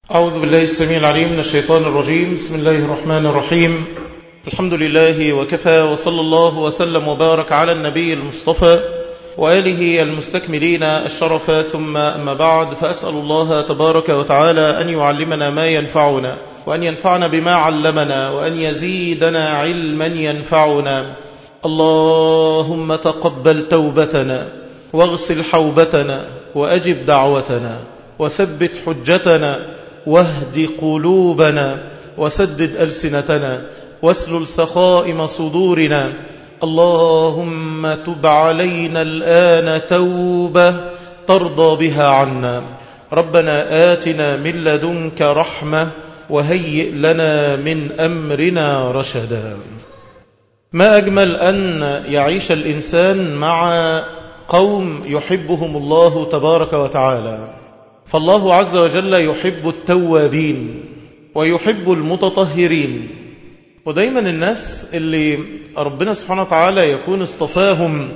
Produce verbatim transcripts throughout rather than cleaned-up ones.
أعوذ بالله السميع العليم من الشيطان الرجيم. بسم الله الرحمن الرحيم. الحمد لله وكفى، وصلى الله وسلم وبارك على النبي المصطفى وآله المستكملين الشرف، ثم أما بعد، فأسأل الله تبارك وتعالى أن يعلمنا ما ينفعنا، وأن ينفعنا بما علمنا، وأن يزيدنا علما ينفعنا. اللهم تقبل توبتنا، واغسل حوبتنا، وأجب دعوتنا، وثبت حجتنا، واهد قلوبنا، وسدد ألسنتنا، واسلل سخائم صدورنا. اللهم تب علينا الآن توبة ترضى بها عنا. ربنا آتنا من لدنك رحمة، وهيئ لنا من أمرنا رشدا. ما أجمل أن يعيش الإنسان مع قوم يحبهم الله تبارك وتعالى، فالله عز وجل يحب التوابين ويحب المتطهرين. ودايما الناس اللي ربنا سبحانه وتعالى يكون اصطفاهم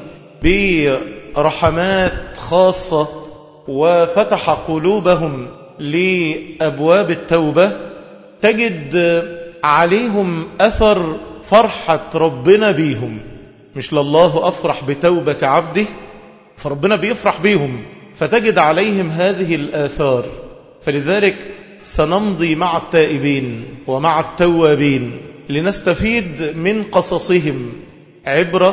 برحمات خاصة وفتح قلوبهم لأبواب التوبة، تجد عليهم أثر فرحة ربنا بيهم. مش لله أفرح بتوبة عبده، فربنا بيفرح بيهم، فتجد عليهم هذه الآثار. فلذلك سنمضي مع التائبين ومع التوابين لنستفيد من قصصهم عبرة،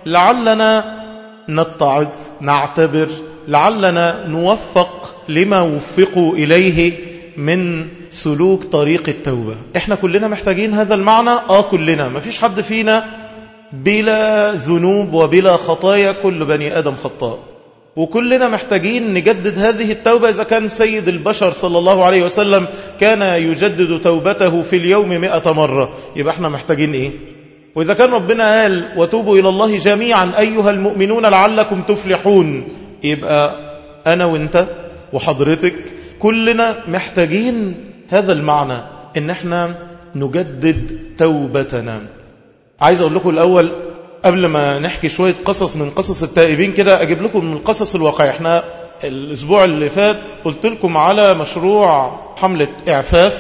لعلنا نتعظ نعتبر، لعلنا نوفق لما وفقوا إليه من سلوك طريق التوبة. احنا كلنا محتاجين هذا المعنى. آه كلنا، ما فيش حد فينا بلا ذنوب وبلا خطايا، كل بني آدم خطاء، وكلنا محتاجين نجدد هذه التوبة. إذا كان سيد البشر صلى الله عليه وسلم كان يجدد توبته في اليوم مئة مرة، يبقى احنا محتاجين ايه؟ وإذا كان ربنا قال وتوبوا إلى الله جميعا أيها المؤمنون لعلكم تفلحون، يبقى أنا وانت وحضرتك كلنا محتاجين هذا المعنى، إن احنا نجدد توبتنا. عايز أقول لكم الأول قبل ما نحكي شوية قصص من قصص التائبين كده، أجيب لكم من القصص الواقعية. احنا الأسبوع اللي فات قلت لكم على مشروع حملة إعفاف،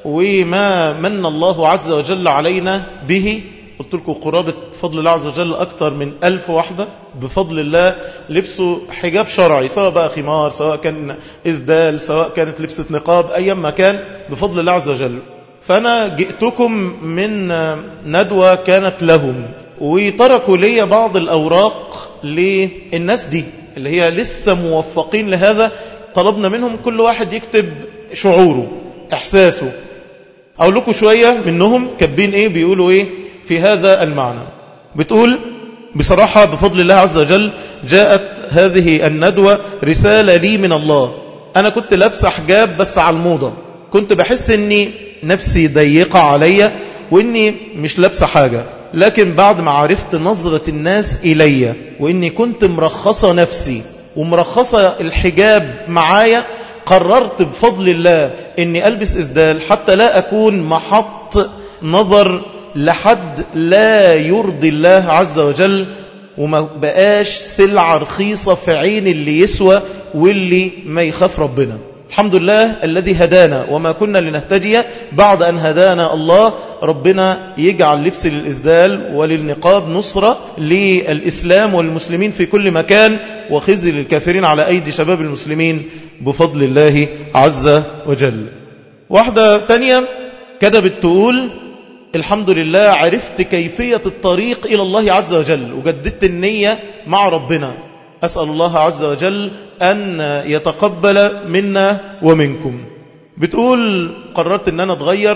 وما من الله عز وجل علينا به. قلت لكم قرابة بفضل الله عز وجل أكثر من ألف واحدة بفضل الله لبسوا حجاب شرعي، سواء بقى خمار، سواء كان إسدال، سواء كانت لبسة نقاب، أي ما كان بفضل الله عز وجل. فأنا جئتكم من ندوة كانت لهم، وتركوا لي بعض الأوراق للناس دي اللي هي لسه موفقين لهذا. طلبنا منهم كل واحد يكتب شعوره، إحساسه. أقول لكم شوية منهم كاتبين إيه، بيقولوا إيه في هذا المعنى. بتقول: بصراحة بفضل الله عز وجل جاءت هذه الندوة رسالة لي من الله. أنا كنت لابسة حجاب بس على الموضة، كنت بحس أني نفسي ضيقة عليا وأني مش لابسة حاجة، لكن بعد ما عرفت نظرة الناس إلي وإني كنت مرخصة نفسي ومرخصة الحجاب معايا، قررت بفضل الله إني ألبس إسدال حتى لا أكون محط نظر لحد لا يرضي الله عز وجل، وما بقاش سلعة رخيصة في عين اللي يسوى واللي ما يخاف ربنا. الحمد لله الذي هدانا وما كنا لنهتدي بعد أن هدانا الله. ربنا يجعل لبس للإسدال وللنقاب نصرة للإسلام والمسلمين في كل مكان، وخزي للكافرين على أيدي شباب المسلمين بفضل الله عز وجل. واحدة تانية كتبت تقول: الحمد لله عرفت كيفية الطريق إلى الله عز وجل، وجددت النية مع ربنا. أسأل الله عز وجل أن يتقبل منا ومنكم. بتقول: قررت أن أنا أتغير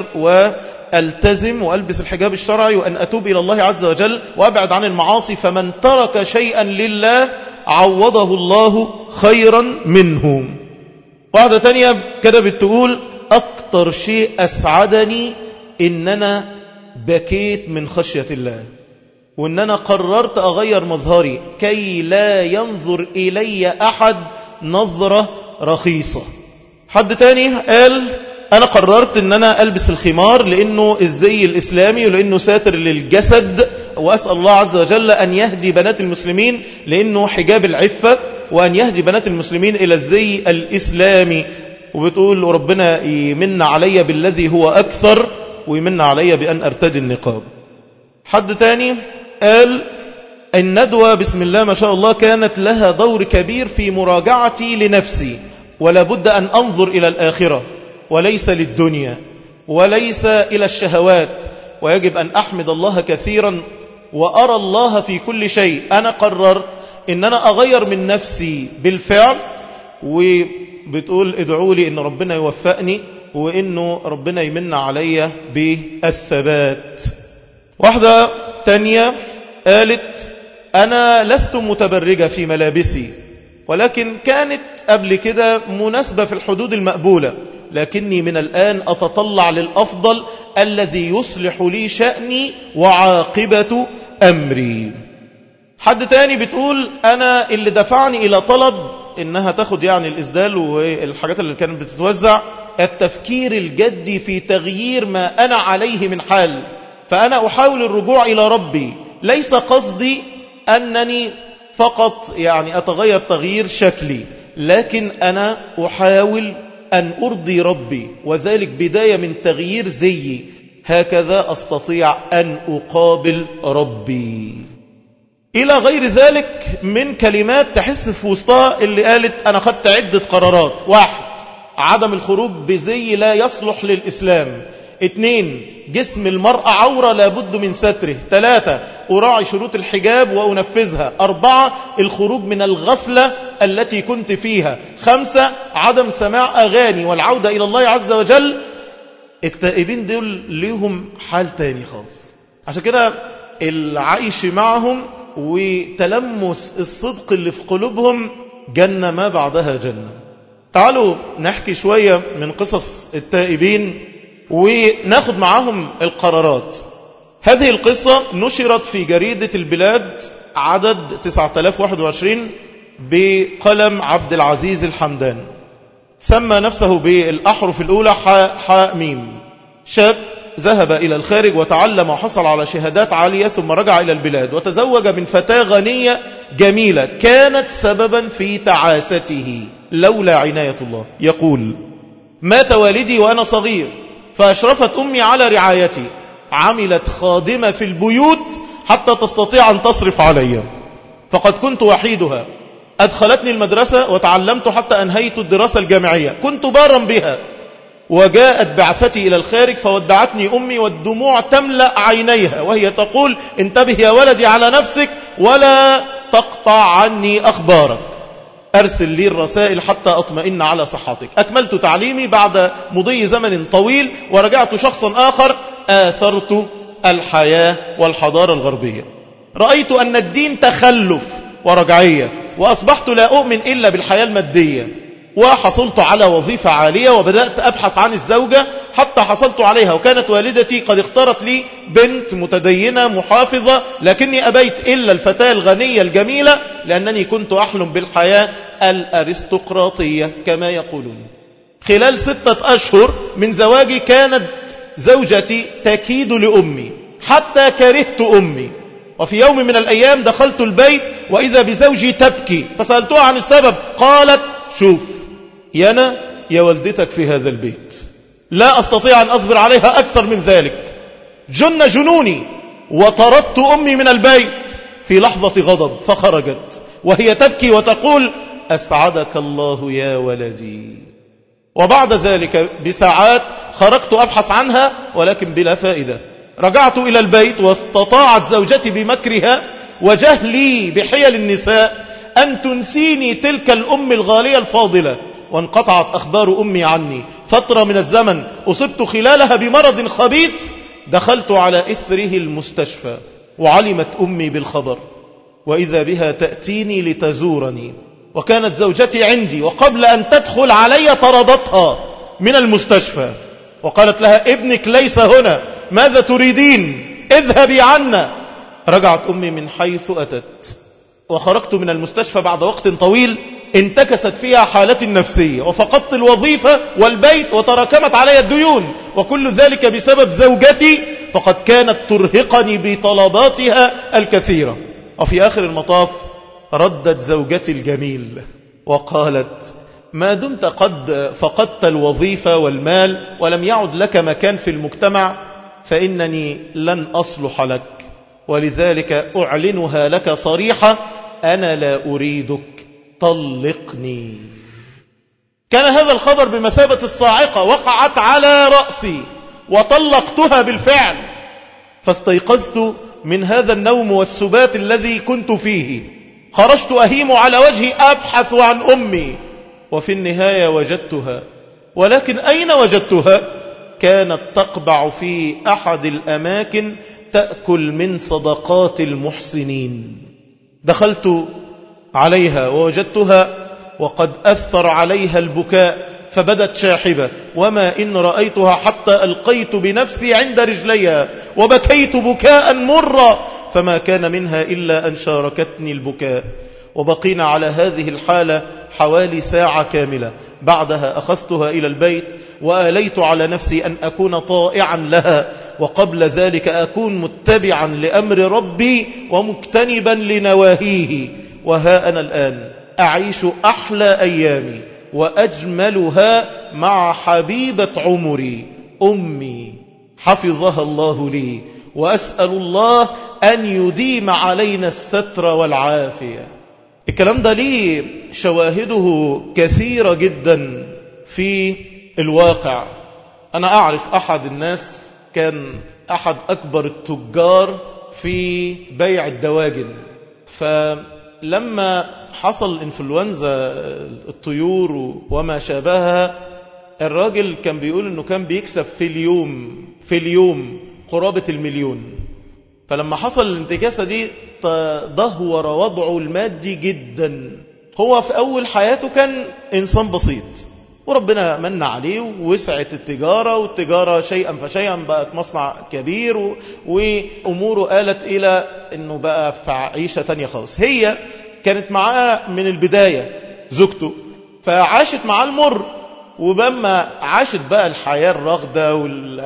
وألتزم وألبس الحجاب الشرعي، وأن أتوب إلى الله عز وجل وأبعد عن المعاصي، فمن ترك شيئا لله عوضه الله خيرا منه. واحدة ثانية كتبت تقول: أكتر شيء أسعدني إن أنا بكيت من خشية الله، وإن أنا قررت أغير مظهري كي لا ينظر إلي أحد نظرة رخيصة. حد تاني قال: أنا قررت أن أنا ألبس الخمار لأنه الزي الإسلامي ولأنه ساتر للجسد، وأسأل الله عز وجل أن يهدي بنات المسلمين لأنه حجاب العفة، وأن يهدي بنات المسلمين إلى الزي الإسلامي، وبتقول ربنا يمن علي بالذي هو أكثر ويمن علي بأن أرتدي النقاب. حد تاني قال الندوة بسم الله ما شاء الله كانت لها دور كبير في مراجعتي لنفسي، ولا بد أن أنظر إلى الآخرة وليس للدنيا وليس إلى الشهوات، ويجب أن أحمد الله كثيرا وأرى الله في كل شيء. أنا قررت أن أنا أغير من نفسي بالفعل، وبتقول ادعوا لي أن ربنا يوفقني وأنه ربنا يمن علي بالثبات. واحدة تانية قالت أنا لست متبرجة في ملابسي، ولكن كانت قبل كده مناسبة في الحدود المقبولة، لكني من الآن أتطلع للأفضل الذي يصلح لي شأني وعاقبة أمري. حد تاني بتقول أنا اللي دفعني إلى طلب إنها تاخد يعني الإسدال والحاجات اللي كانت بتتوزع التفكير الجدي في تغيير ما أنا عليه من حال، فأنا أحاول الرجوع إلى ربي، ليس قصدي أنني فقط يعني أتغير تغيير شكلي، لكن أنا أحاول أن أرضي ربي، وذلك بداية من تغيير زيي، هكذا أستطيع أن أقابل ربي. إلى غير ذلك من كلمات تحس في وسطها اللي قالت أنا خدت عدة قرارات. واحد، عدم الخروج بزي لا يصلح للإسلام. اثنين، جسم المرأة عورة لابد من ستره. ثلاثة، أراعي شروط الحجاب وأنفذها. أربعة، الخروج من الغفلة التي كنت فيها. خمسة، عدم سماع أغاني والعودة إلى الله عز وجل. التائبين دول ليهم حال تاني خالص، عشان كده العيش معهم وتلمس الصدق اللي في قلوبهم جنة ما بعدها جنة. تعالوا نحكي شوية من قصص التائبين وناخد معاهم القرارات. هذه القصة نشرت في جريدة البلاد عدد تسعة آلاف وواحد وعشرين بقلم عبد العزيز الحمدان. سمى نفسه بالأحرف الأولى حاء حاء ميم. شاب ذهب إلى الخارج وتعلم وحصل على شهادات عالية، ثم رجع إلى البلاد وتزوج من فتاة غنية جميلة كانت سببا في تعاسته لولا عناية الله. يقول مات والدي وأنا صغير، فأشرفت أمي على رعايتي، عملت خادمة في البيوت حتى تستطيع أن تصرف علي، فقد كنت وحيدها. أدخلتني المدرسة وتعلمت حتى أنهيت الدراسة الجامعية، كنت بارا بها. وجاءت بعثتي إلى الخارج فودعتني أمي والدموع تملأ عينيها وهي تقول انتبه يا ولدي على نفسك ولا تقطع عني أخبارك، أرسل لي الرسائل حتى أطمئن على صحتك. أكملت تعليمي بعد مضي زمن طويل ورجعت شخصا آخر، آثرت الحياة والحضارة الغربية. رأيت أن الدين تخلف ورجعية، وأصبحت لا أؤمن إلا بالحياة المادية. وحصلت على وظيفة عالية وبدأت أبحث عن الزوجة حتى حصلت عليها، وكانت والدتي قد اختارت لي بنت متدينة محافظة، لكني أبيت إلا الفتاة الغنية الجميلة لأنني كنت أحلم بالحياة الأرستقراطية كما يقولون. خلال ستة أشهر من زواجي كانت زوجتي تكيد لأمي حتى كرهت أمي. وفي يوم من الأيام دخلت البيت وإذا بزوجي تبكي، فسألتها عن السبب، قالت شوف يانا يا والدتك في هذا البيت لا أستطيع أن أصبر عليها أكثر من ذلك، جن جنوني. وطردت أمي من البيت في لحظة غضب، فخرجت وهي تبكي وتقول أسعدك الله يا ولدي. وبعد ذلك بساعات خرجت أبحث عنها ولكن بلا فائدة. رجعت إلى البيت واستطاعت زوجتي بمكرها وجهلي بحيل النساء أن تنسيني تلك الأم الغالية الفاضلة، وانقطعت أخبار أمي عني. فترة من الزمن أصبت خلالها بمرض خبيث، دخلت على إثره المستشفى وعلمت أمي بالخبر، وإذا بها تأتيني لتزورني، وكانت زوجتي عندي، وقبل أن تدخل علي طردتها من المستشفى وقالت لها ابنك ليس هنا، ماذا تريدين؟ اذهبي عنا. رجعت أمي من حيث أتت، وخرجت من المستشفى بعد وقت طويل انتكست فيها حالتي النفسية، وفقدت الوظيفة والبيت وتراكمت علي الديون، وكل ذلك بسبب زوجتي، فقد كانت ترهقني بطلباتها الكثيرة. وفي آخر المطاف ردت زوجتي الجميل وقالت ما دمت قد فقدت الوظيفة والمال ولم يعد لك مكان في المجتمع فإنني لن أصلح لك، ولذلك أعلنها لك صريحة: أنا لا أريدك، طلقني. كان هذا الخبر بمثابة الصاعقة، وقعت على رأسي وطلقتها بالفعل، فاستيقظت من هذا النوم والسبات الذي كنت فيه، خرجت أهيم على وجهي أبحث عن أمي، وفي النهاية وجدتها. ولكن أين وجدتها؟ كانت تقبع في أحد الأماكن تأكل من صدقات المحسنين. دخلت عليها ووجدتها وقد أثر عليها البكاء، فبدت شاحبة، وما إن رأيتها حتى ألقيت بنفسي عند رجليها وبكيت بكاء مرا، فما كان منها إلا أن شاركتني البكاء. وبقينا على هذه الحالة حوالي ساعة كاملة. بعدها أخذتها إلى البيت وآليت على نفسي أن أكون طائعا لها، وقبل ذلك أكون متبعا لأمر ربي ومجتنبا لنواهيه. وها أنا الآن أعيش أحلى أيامي وأجملها مع حبيبة عمري أمي، حفظها الله لي، وأسأل الله أن يديم علينا الستر والعافية. الكلام ده ليه شواهده كثيرة جدا في الواقع. أنا أعرف أحد الناس كان أحد أكبر التجار في بيع الدواجن، فلما حصل انفلونزا الطيور وما شابهها، الراجل كان بيقول أنه كان بيكسب في اليوم في اليوم قرابة المليون. فلما حصل الانتكاسة دي تدهور وضعه المادي جدا. هو في أول حياته كان إنسان بسيط، وربنا من عليه ووسعت التجارة، والتجارة شيئا فشيئا بقت مصنع كبير، وأموره آلت إلى أنه بقى في عيشة تانية خالص. هي كانت معاه من البداية زوجته، فعاشت معاه المر، وبما عاشت بقى الحياة الرغدة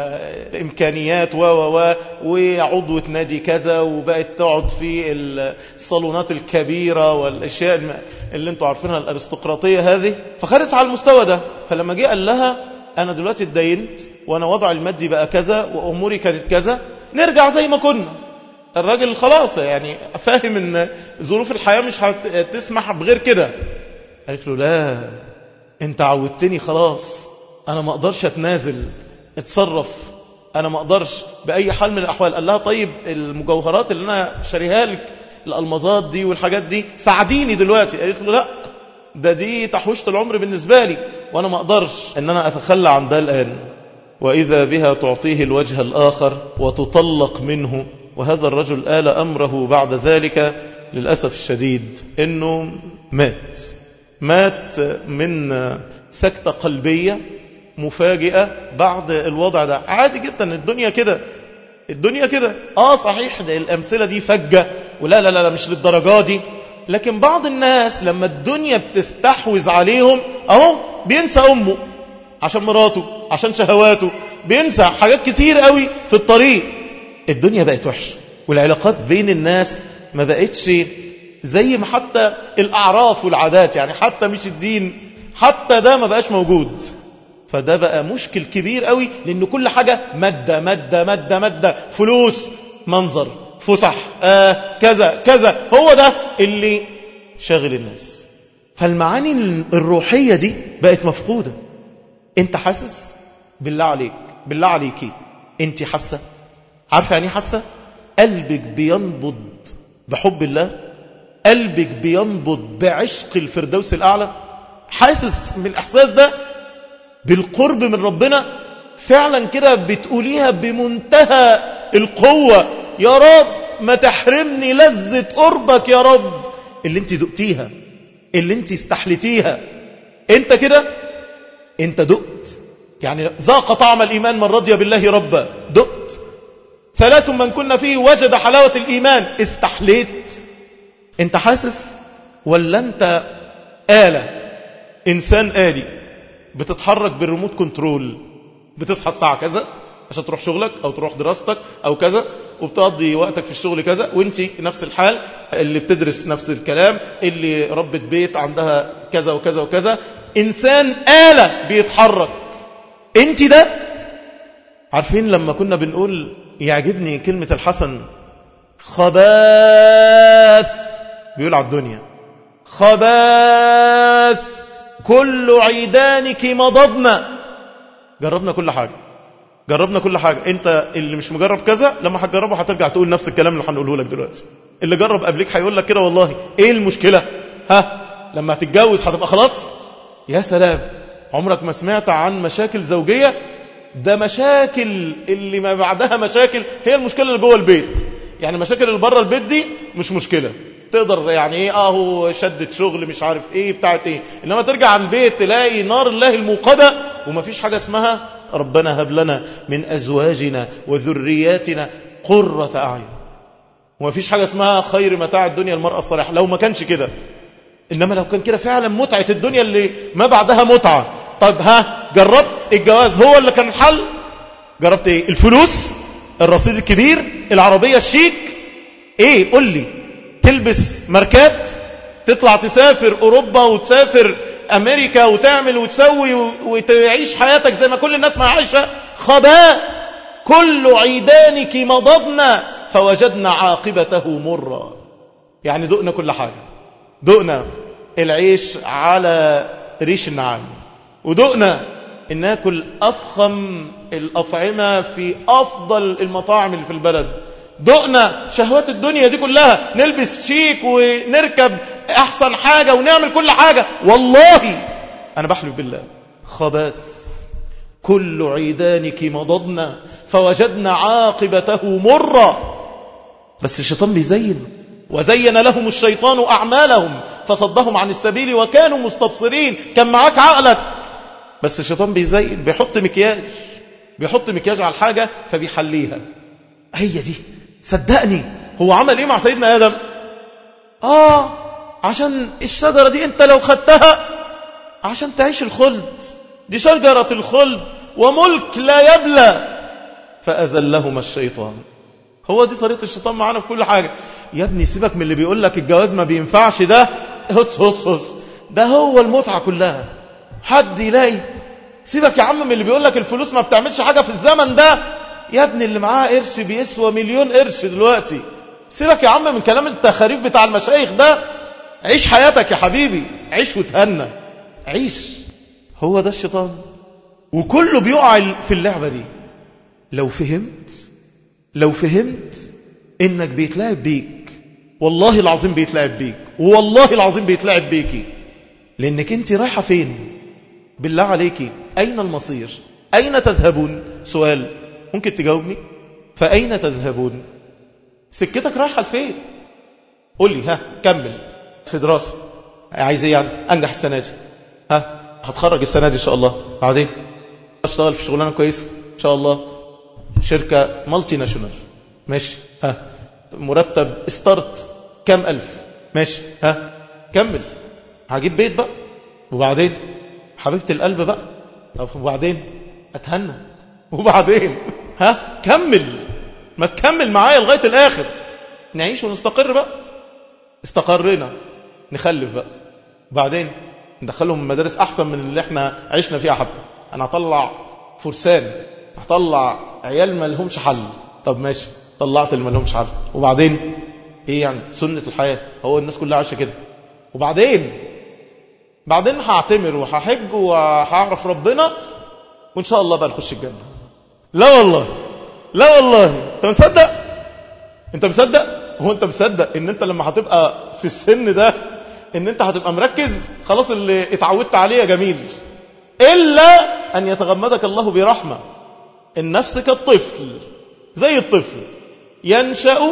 والإمكانيات و و وعضوة نادي كذا، وبقت تقعد في الصالونات الكبيرة والأشياء اللي انتوا عارفينها الأرستقراطية هذه، فخدت على المستوى ده. فلما جاء قال لها أنا دلوقتي اتدينت وأنا وضع المادي بقى كذا وأموري كانت كذا، نرجع زي ما كنا. الراجل خلاص يعني فاهم ان ظروف الحياة مش هتسمح بغير كده. قالت له لا، انت عودتني خلاص، انا ما اقدرش اتنازل، اتصرف، انا ما اقدرش باي حال من الاحوال. قال لها طيب المجوهرات اللي انا شاريها لك، الالمازات دي والحاجات دي، ساعديني دلوقتي. قالت له لا، ده دي تحويشة العمر بالنسبة لي، وانا ما اقدرش ان انا اتخلى عن ده الان. واذا بها تعطيه الوجه الاخر وتطلق منه. وهذا الرجل آل أمره بعد ذلك للأسف الشديد انه مات مات من سكتة قلبية مفاجئة بعد الوضع ده. عادي جدا، الدنيا كده الدنيا كده اه صحيح الأمثلة دي فجة، ولا لا لا مش للدرجة دي، لكن بعض الناس لما الدنيا بتستحوذ عليهم اهو بينسى أمه عشان مراته، عشان شهواته، بينسى حاجات كتير قوي في الطريق. الدنيا بقت وحشة، والعلاقات بين الناس ما بقتش زي ما حتى الأعراف والعادات، يعني حتى مش الدين، حتى ده ما بقاش موجود. فده بقى مشكل كبير قوي، لأن كل حاجة مادة مادة مادة مادة، فلوس، منظر، فسح، آه كذا كذا، هو ده اللي شاغل الناس. فالمعاني الروحية دي بقت مفقودة. انت حاسس؟ بالله عليك، بالله عليكي، انت حاسة؟ عارفة يعني حاسة؟ قلبك بينبض بحب الله، قلبك بينبض بعشق الفردوس الأعلى، حاسس من الإحساس ده بالقرب من ربنا فعلا كده، بتقوليها بمنتهى القوة: يا رب ما تحرمني لذة قربك يا رب، اللي انت دقتيها، اللي انت استحلتيها. انت كده انت دقت، يعني ذاق طعم الإيمان من رضي بالله ربا، دقت. ثلاث من كنا فيه وجد حلاوة الإيمان، استحليت. انت حاسس؟ ولا انت آلة، إنسان آلي بتتحرك بالريموت كنترول، بتصحى الساعة كذا عشان تروح شغلك أو تروح دراستك أو كذا، وبتقضي وقتك في الشغل كذا، وانت نفس الحال، اللي بتدرس نفس الكلام، اللي ربة بيت عندها كذا وكذا وكذا، إنسان آلة بيتحرك. انت ده. عارفين لما كنا بنقول يعجبني كلمة الحسن خباث، بيقول على الدنيا خباث كل عيدانك مضضنا. جربنا كل حاجة، جربنا كل حاجة. انت اللي مش مجرب كذا لما هتجربه هترجع تقول نفس الكلام اللي هنقوله لك دلوقتي. اللي جرب قبلك هيقول لك كده والله. ايه المشكلة؟ ها لما هتتجوز هتبقى خلاص. يا سلام، عمرك ما سمعت عن مشاكل زوجية؟ ده مشاكل اللي ما بعدها مشاكل هي المشكلة اللي جوه البيت. يعني مشاكل اللي بره البيت دي مش مشكلة، تقدر يعني ايه اه شدة شغل مش عارف ايه بتاعت ايه، انما ترجع عن البيت تلاقي نار الله الموقدة ومفيش حاجة اسمها ربنا هب لنا من ازواجنا وذرياتنا قرة اعين، ومفيش حاجة اسمها خير متاع الدنيا المرأة الصالحة. لو ما كانش كده، انما لو كان كده فعلا متعة الدنيا اللي ما بعدها متعة. طب ها جربت الجواز هو اللي كان الحل؟ جربت ايه؟ الفلوس، الرصيد الكبير، العربية الشيك، ايه قل لي؟ تلبس ماركات، تطلع تسافر اوروبا وتسافر امريكا وتعمل وتسوي وتعيش حياتك زي ما كل الناس ما عايشة. خباء كل عيدانك مضضنا فوجدنا عاقبته مرة. يعني دقنا كل حاجة، دقنا العيش على ريش النعام، ودقنا ان ناكل افخم الاطعمة في افضل المطاعم اللي في البلد، دقنا شهوات الدنيا دي كلها، نلبس شيك ونركب احسن حاجة ونعمل كل حاجة. والله انا بحلف بالله خباث كل عيدانك مضضنا فوجدنا عاقبته مرة. بس الشيطان بيزين، وزين لهم الشيطان أعمالهم فصدهم عن السبيل وكانوا مستبصرين. كان معاك عقلك، بس الشيطان بيزين، بيحط مكياج، بيحط مكياج على الحاجة فبيحليها. هي دي، صدقني. هو عمل ايه مع سيدنا آدم؟ آه عشان الشجرة دي انت لو خدتها عشان تعيش الخلد، دي شجرة الخلد وملك لا يبلى، فأزلهما الشيطان. هو دي طريقة الشيطان معانا في كل حاجة. يا ابني سيبك من اللي بيقول لك الجواز ما بينفعش، ده هس هس هس، ده هو المتعة كلها. حد يلاقي؟ سيبك يا عم من اللي بيقول لك الفلوس ما بتعملش حاجة في الزمن ده. يا ابني اللي معاه قرش بيسوى مليون قرش دلوقتي. سيبك يا عم من كلام التخاريف بتاع المشايخ ده. عيش حياتك يا حبيبي، عيش وتهنى، عيش. هو ده الشيطان، وكله بيقع في اللعبة دي. لو فهمت لو فهمت انك بيتلعب بيك، والله العظيم بيتلعب بيك، والله العظيم بيتلعب بيكي. لانك انت رايحة فين؟ بالله عليكي اين المصير؟ اين تذهبون؟ سؤال ممكن تجاوبني؟ فاين تذهبون؟ سكتك رايحة لفين؟ قول لي. ها كمل في دراسة، عايز ايه يعني؟ انجح السنة دي، ها هتخرج السنة دي ان شاء الله، بعدين اشتغل في شغلانة كويسة ان شاء الله، شركة مالتي ناشونال، ماشي، ها مرتب استارت كام ألف، ماشي، ها كمل. هجيب بيت بقى، وبعدين حبيبة القلب بقى، طب وبعدين أتهنى، وبعدين ها كمل، ما تكمل معايا لغاية الآخر. نعيش ونستقر بقى. استقرنا نخلف بقى، وبعدين ندخلهم مدارس أحسن من اللي احنا عشنا فيها. حتى أنا هطلع فرسان، هطلع عيال ما لهمش حل. طب ماشي، طلعت اللي ما لهمش حل، وبعدين ايه يعني؟ سنة الحياة، هو الناس كلها عايشة كده. وبعدين بعدين هعتمر وهحج وهعرف ربنا وان شاء الله بقى نخش الجنة. لا والله، لا والله. انت مصدق؟ انت مصدق؟ هو انت مصدق ان انت لما هتبقى في السن ده ان انت هتبقى مركز؟ خلاص اللي اتعودت عليه يا جميل. إلا أن يتغمدك الله برحمة. النفس كالطفل، زي الطفل ينشأ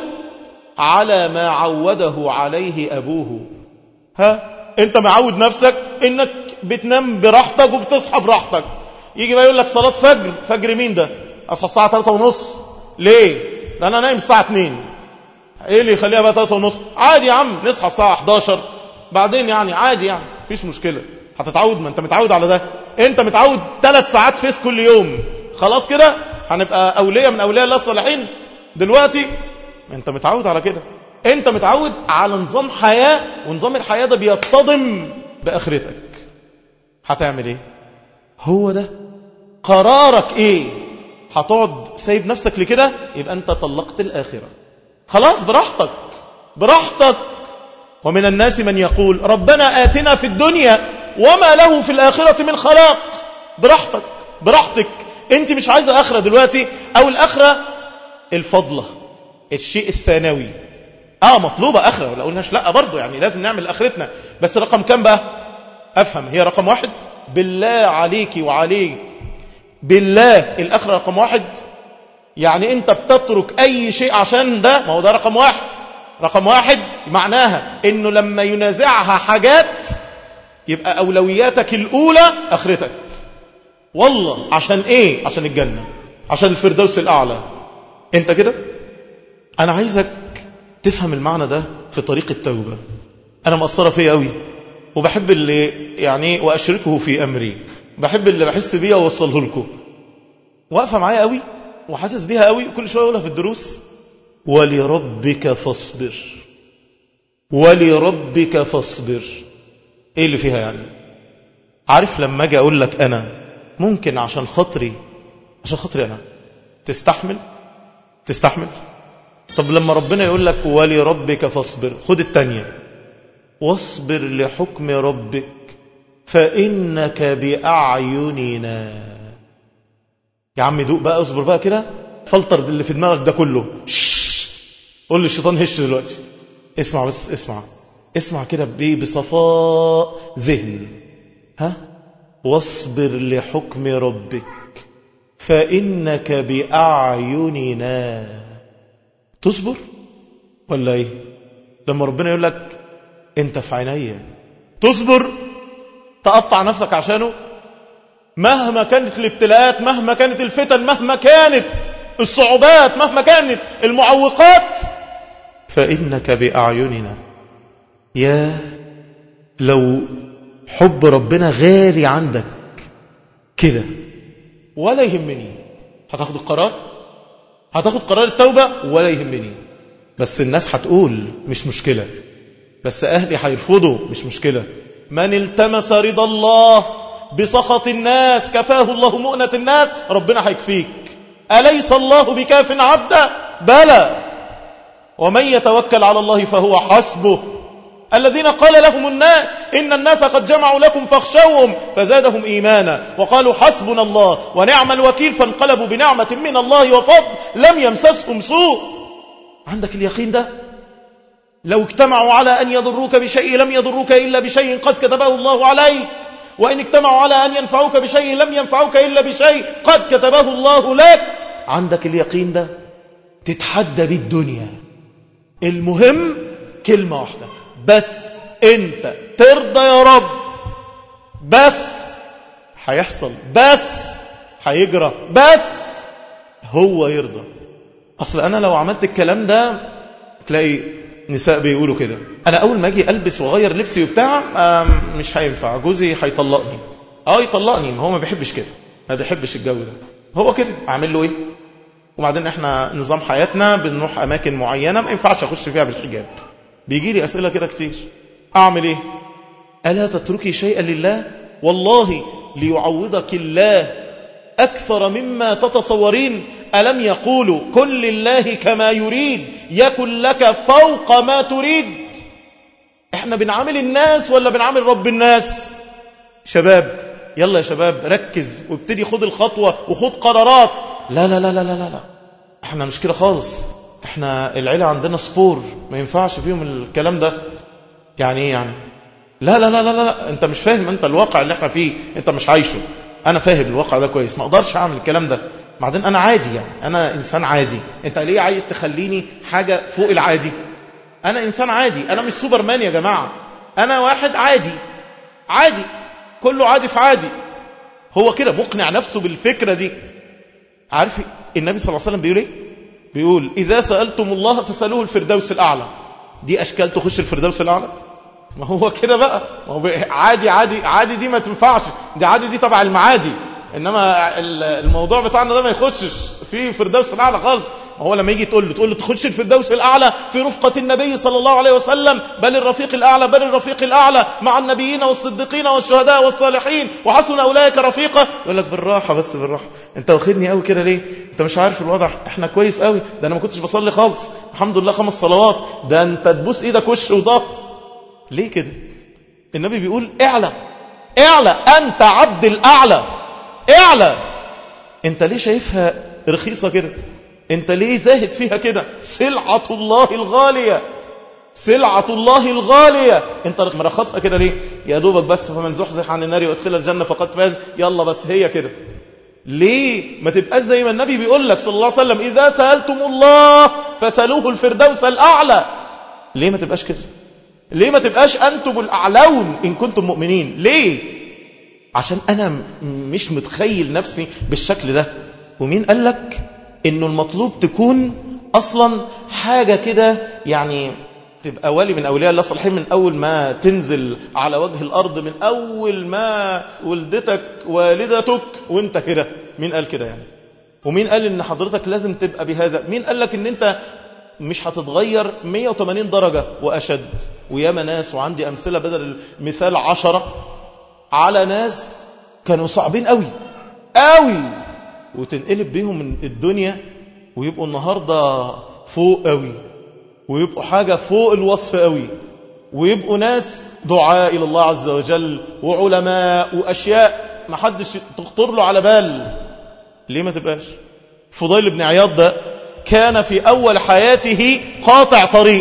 على ما عوده عليه أبوه. ها أنت معود نفسك إنك بتنام براحتك وبتصحى براحتك. يجي بقى يقول لك صلاة فجر. فجر مين ده؟ أصحى الساعة ثلاثة ونص ليه؟ ده أنا نايم الساعة اتنين. إيه اللي يخليها بقى ثلاثة ونص؟ عادي يا عم، نصحى الساعة حداشر بعدين، يعني عادي، يعني مفيش مشكلة. هتتعود، ما انت متعود على ده. انت متعود ثلاث ساعات فيس كل يوم، خلاص كده هنبقى أولياء من أولياء الله الصالحين دلوقتي. انت متعود على كده، انت متعود على نظام حياة، ونظام الحياة ده بيصطدم بآخرتك. هتعمل ايه؟ هو ده قرارك ايه؟ هتقعد سايب نفسك لكده؟ يبقى انت طلقت الآخرة. خلاص براحتك براحتك. ومن الناس من يقول ربنا آتنا في الدنيا وما له في الآخرة من خلاق. براحتك براحتك. انت مش عايزة آخرة دلوقتي، او الآخرة الفضلة الشيء الثانوي. اه مطلوبة آخرة، ولا قلناش لا برضو، يعني لازم نعمل آخرتنا، بس رقم كم بقى؟ أفهم، هي رقم واحد بالله عليك وعليك، بالله الآخرة رقم واحد. يعني انت بتترك اي شيء عشان ده، ما هو ده رقم واحد. رقم واحد معناها انه لما ينازعها حاجات يبقى اولوياتك الاولى اخرتك. والله عشان ايه؟ عشان الجنة، عشان الفردوس الاعلى. انت كده. انا عايزك تفهم المعنى ده في طريق التوبة. انا مقصرة فيه قوي، وبحب اللي يعني واشركه في امري، بحب اللي بحس بيه واوصله لكم. واقفة معايا قوي وحاسس بيها قوي، وكل شوية اقولها في الدروس. ولربك فاصبر، ولربك فاصبر. ايه اللي فيها يعني؟ عارف لما اجي اقول لك انا ممكن عشان خاطري، عشان خاطري انا تستحمل تستحمل طب لما ربنا يقول لك ولربك فاصبر، خد التانية، واصبر لحكم ربك فإنك بأعيننا. يا عم دوق بقى، اصبر بقى كده، فلتر اللي في دماغك ده كله. شش. قول للشيطان هش دلوقتي. اسمع بس، اسمع اسمع كده بصفاء ذهن. ها؟ واصبر لحكم ربك فإنك بأعيننا. تصبر ولا ايه؟ لما ربنا يقول لك انت في عينيا، تصبر تقطع نفسك عشانه مهما كانت الابتلاءات، مهما كانت الفتن، مهما كانت الصعوبات، مهما كانت المعوقات، فإنك بأعيننا. يا لو حب ربنا غالي عندك كده، ولا يهمني هتاخد القرار، هتاخد قرار التوبة ولا يهمني. بس الناس هتقول مش مشكلة، بس أهلي هيرفضوا مش مشكلة. من التمس رضا الله بسخط الناس كفاه الله مؤنة الناس. ربنا هيكفيك. أليس الله بكاف عبدا؟ بلى. ومن يتوكل على الله فهو حسبه. الذين قال لهم الناس إن الناس قد جمعوا لكم فاخشوهم فزادهم إيمانا وقالوا حسبنا الله ونعم الوكيل فانقلبوا بنعمة من الله وفضل لم يمسسهم سوء. عندك اليقين ده؟ لو اجتمعوا على أن يضروك بشيء لم يضروك إلا بشيء قد كتبه الله عليك، وإن اجتمعوا على أن ينفعوك بشيء لم ينفعوك إلا بشيء قد كتبه الله لك. عندك اليقين ده؟ تتحدى بالدنيا. المهم كلمة واحدة بس، انت ترضى يا رب، بس هيحصل، بس هيجرى، بس هو يرضى. اصل انا لو عملت الكلام ده تلاقي نساء بيقولوا كده، انا اول ما اجي البس واغير لبسي وبتاع مش هينفع، جوزي هيطلقني. اه يطلقني، ما هو ما بيحبش كده، ما بيحبش الجو ده، هو كده، اعمل له ايه؟ وبعدين احنا نظام حياتنا بنروح اماكن معينة ما ينفعش اخش فيها بالحجاب. بيجي لي اسئلة كده كتير، اعمل ايه؟ الا تتركي شيئا لله؟ والله ليعوضك الله اكثر مما تتصورين. ألم يقولوا كن لله كما يريد يكن لك فوق ما تريد. احنا بنعامل الناس ولا بنعامل رب الناس؟ شباب يلا يا شباب ركز وابتدي خد الخطوة وخد قرارات. لا لا لا لا لا لا احنا مش كده خالص. احنا العيلة عندنا سبور ما ينفعش فيهم الكلام ده. يعني ايه يعني؟ لا لا لا لا لا انت مش فاهم، انت الواقع اللي احنا فيه انت مش عايشه. انا فاهم الواقع ده كويس، ما اقدرش اعمل الكلام ده. بعدين انا عادي، يعني انا انسان عادي. انت ليه عايز تخليني حاجة فوق العادي؟ انا انسان عادي، انا مش سوبرمان يا جماعة، انا واحد عادي عادي، كله عادي في عادي. هو كده مقنع نفسه بالفكرة دي. عارف النبي صلى الله عليه وسلم بيقول ايه؟ بيقول اذا سألتم الله فسألوه الفردوس الاعلى. دي اشكال تخش الفردوس الاعلى؟ ما هو كده بقى، ما هو عادي عادي عادي دي ما تنفعش، دي عادي دي تبع المعادي، انما الموضوع بتاعنا ده ما يخشش في فردوس الاعلى خالص. هو لما يجي تقول له تقول له تخش الفردوس الأعلى في رفقة النبي صلى الله عليه وسلم، بل الرفيق الأعلى بل الرفيق الأعلى مع النبيين والصديقين والشهداء والصالحين وحسن أولئك رفيقا. يقول لك بالراحة بس بالراحة، انت واخدني قوي كده ليه؟ انت مش عارف الوضع، احنا كويس قوي، ده انا ما كنتش بصلي خالص، الحمد لله خمس صلوات، ده انت تبوس ايدك وش وضهر. ليه كده؟ النبي بيقول اعلى اعلى، انت عبد الأعلى، اعلى. انت ليه شايفها رخيصة كده؟ انت ليه زاهد فيها كده؟ سلعة الله الغالية، سلعة الله الغالية، انت مرخصها كده ليه؟ يا دوبك بس فمن زحزح عن النار وادخل الجنة فقد فاز، يلا بس هي كده. ليه ما تبقاش زي ما النبي بيقول لك صلى الله عليه وسلم إذا سألتم الله فسألوه الفردوس الأعلى؟ ليه ما تبقاش كده؟ ليه ما تبقاش أنتم الأعلون إن كنتم مؤمنين؟ ليه؟ عشان أنا مش متخيل نفسي بالشكل ده. ومين قال لك إنه المطلوب تكون أصلا حاجة كده يعني تبقى ولي من أولياء الله الصالحين من أول ما تنزل على وجه الأرض، من أول ما ولدتك والدتك وانت كده؟ مين قال كده يعني؟ ومين قال إن حضرتك لازم تبقى بهذا؟ مين قال لك إن انت مش هتتغير مية وثمانين درجة وأشد؟ وياما ناس، وعندي أمثلة بدل المثال عشرة على ناس كانوا صعبين قوي قوي وتنقلب بيهم من الدنيا ويبقوا النهاردة فوق قوي، ويبقوا حاجة فوق الوصف قوي، ويبقوا ناس دعاء إلى الله عز وجل وعلماء وأشياء ما حدش تخطر له على بال. ليه ما تبقاش؟ فضيل بن عياض ده كان في أول حياته قاطع طريق،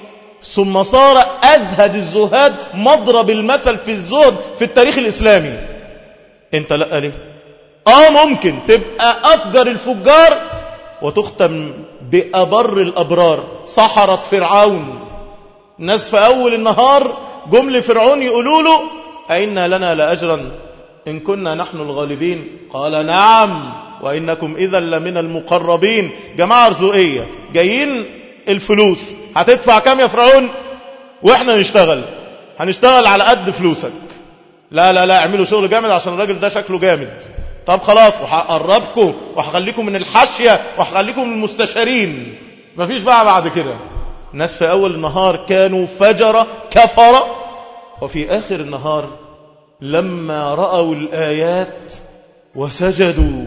ثم صار أزهد الزهاد، مضرب المثل في الزهد في التاريخ الإسلامي. انت لا ليه؟ آه ممكن تبقى أفجر الفجار وتختم بأبر الأبرار. سحرة فرعون، ناس في أول النهار جمل فرعون يقولوا له أئن لنا لأجرا إن كنا نحن الغالبين؟ قال نعم وإنكم إذا لمن المقربين. جماعة رزقية جايين الفلوس، هتدفع كام يا فرعون؟ وإحنا نشتغل، هنشتغل على قد فلوسك. لا لا لا، اعملوا شغل جامد عشان الراجل ده شكله جامد. طب خلاص، وهقربكم وهخليكم من الحاشية وهخليكم من المستشارين. مفيش بقى بعد كده. الناس في أول النهار كانوا فجرة كفرة، وفي آخر النهار لما رأوا الآيات وسجدوا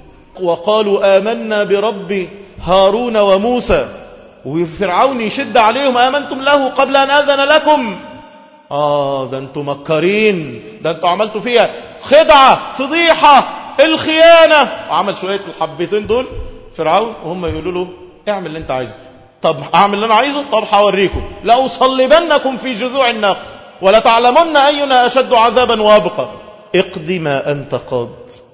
وقالوا آمنا برب هارون وموسى، وفرعون يشد عليهم آمنتم له قبل أن أذن لكم؟ آه ده أنتم مكرين، ده أنتم عملتوا فيها خدعة فضيحة الخيانة. وعمل شوية الحبتين دول فرعون، وهم يقولوا له اعمل اللي انت عايزه. طب اعمل اللي انا عايزه؟ طب هوريكم، لأصلبنكم في جذوع النخل ولتعلمن أينا أشد عذابا وابقى. اقض ما أنت قاض.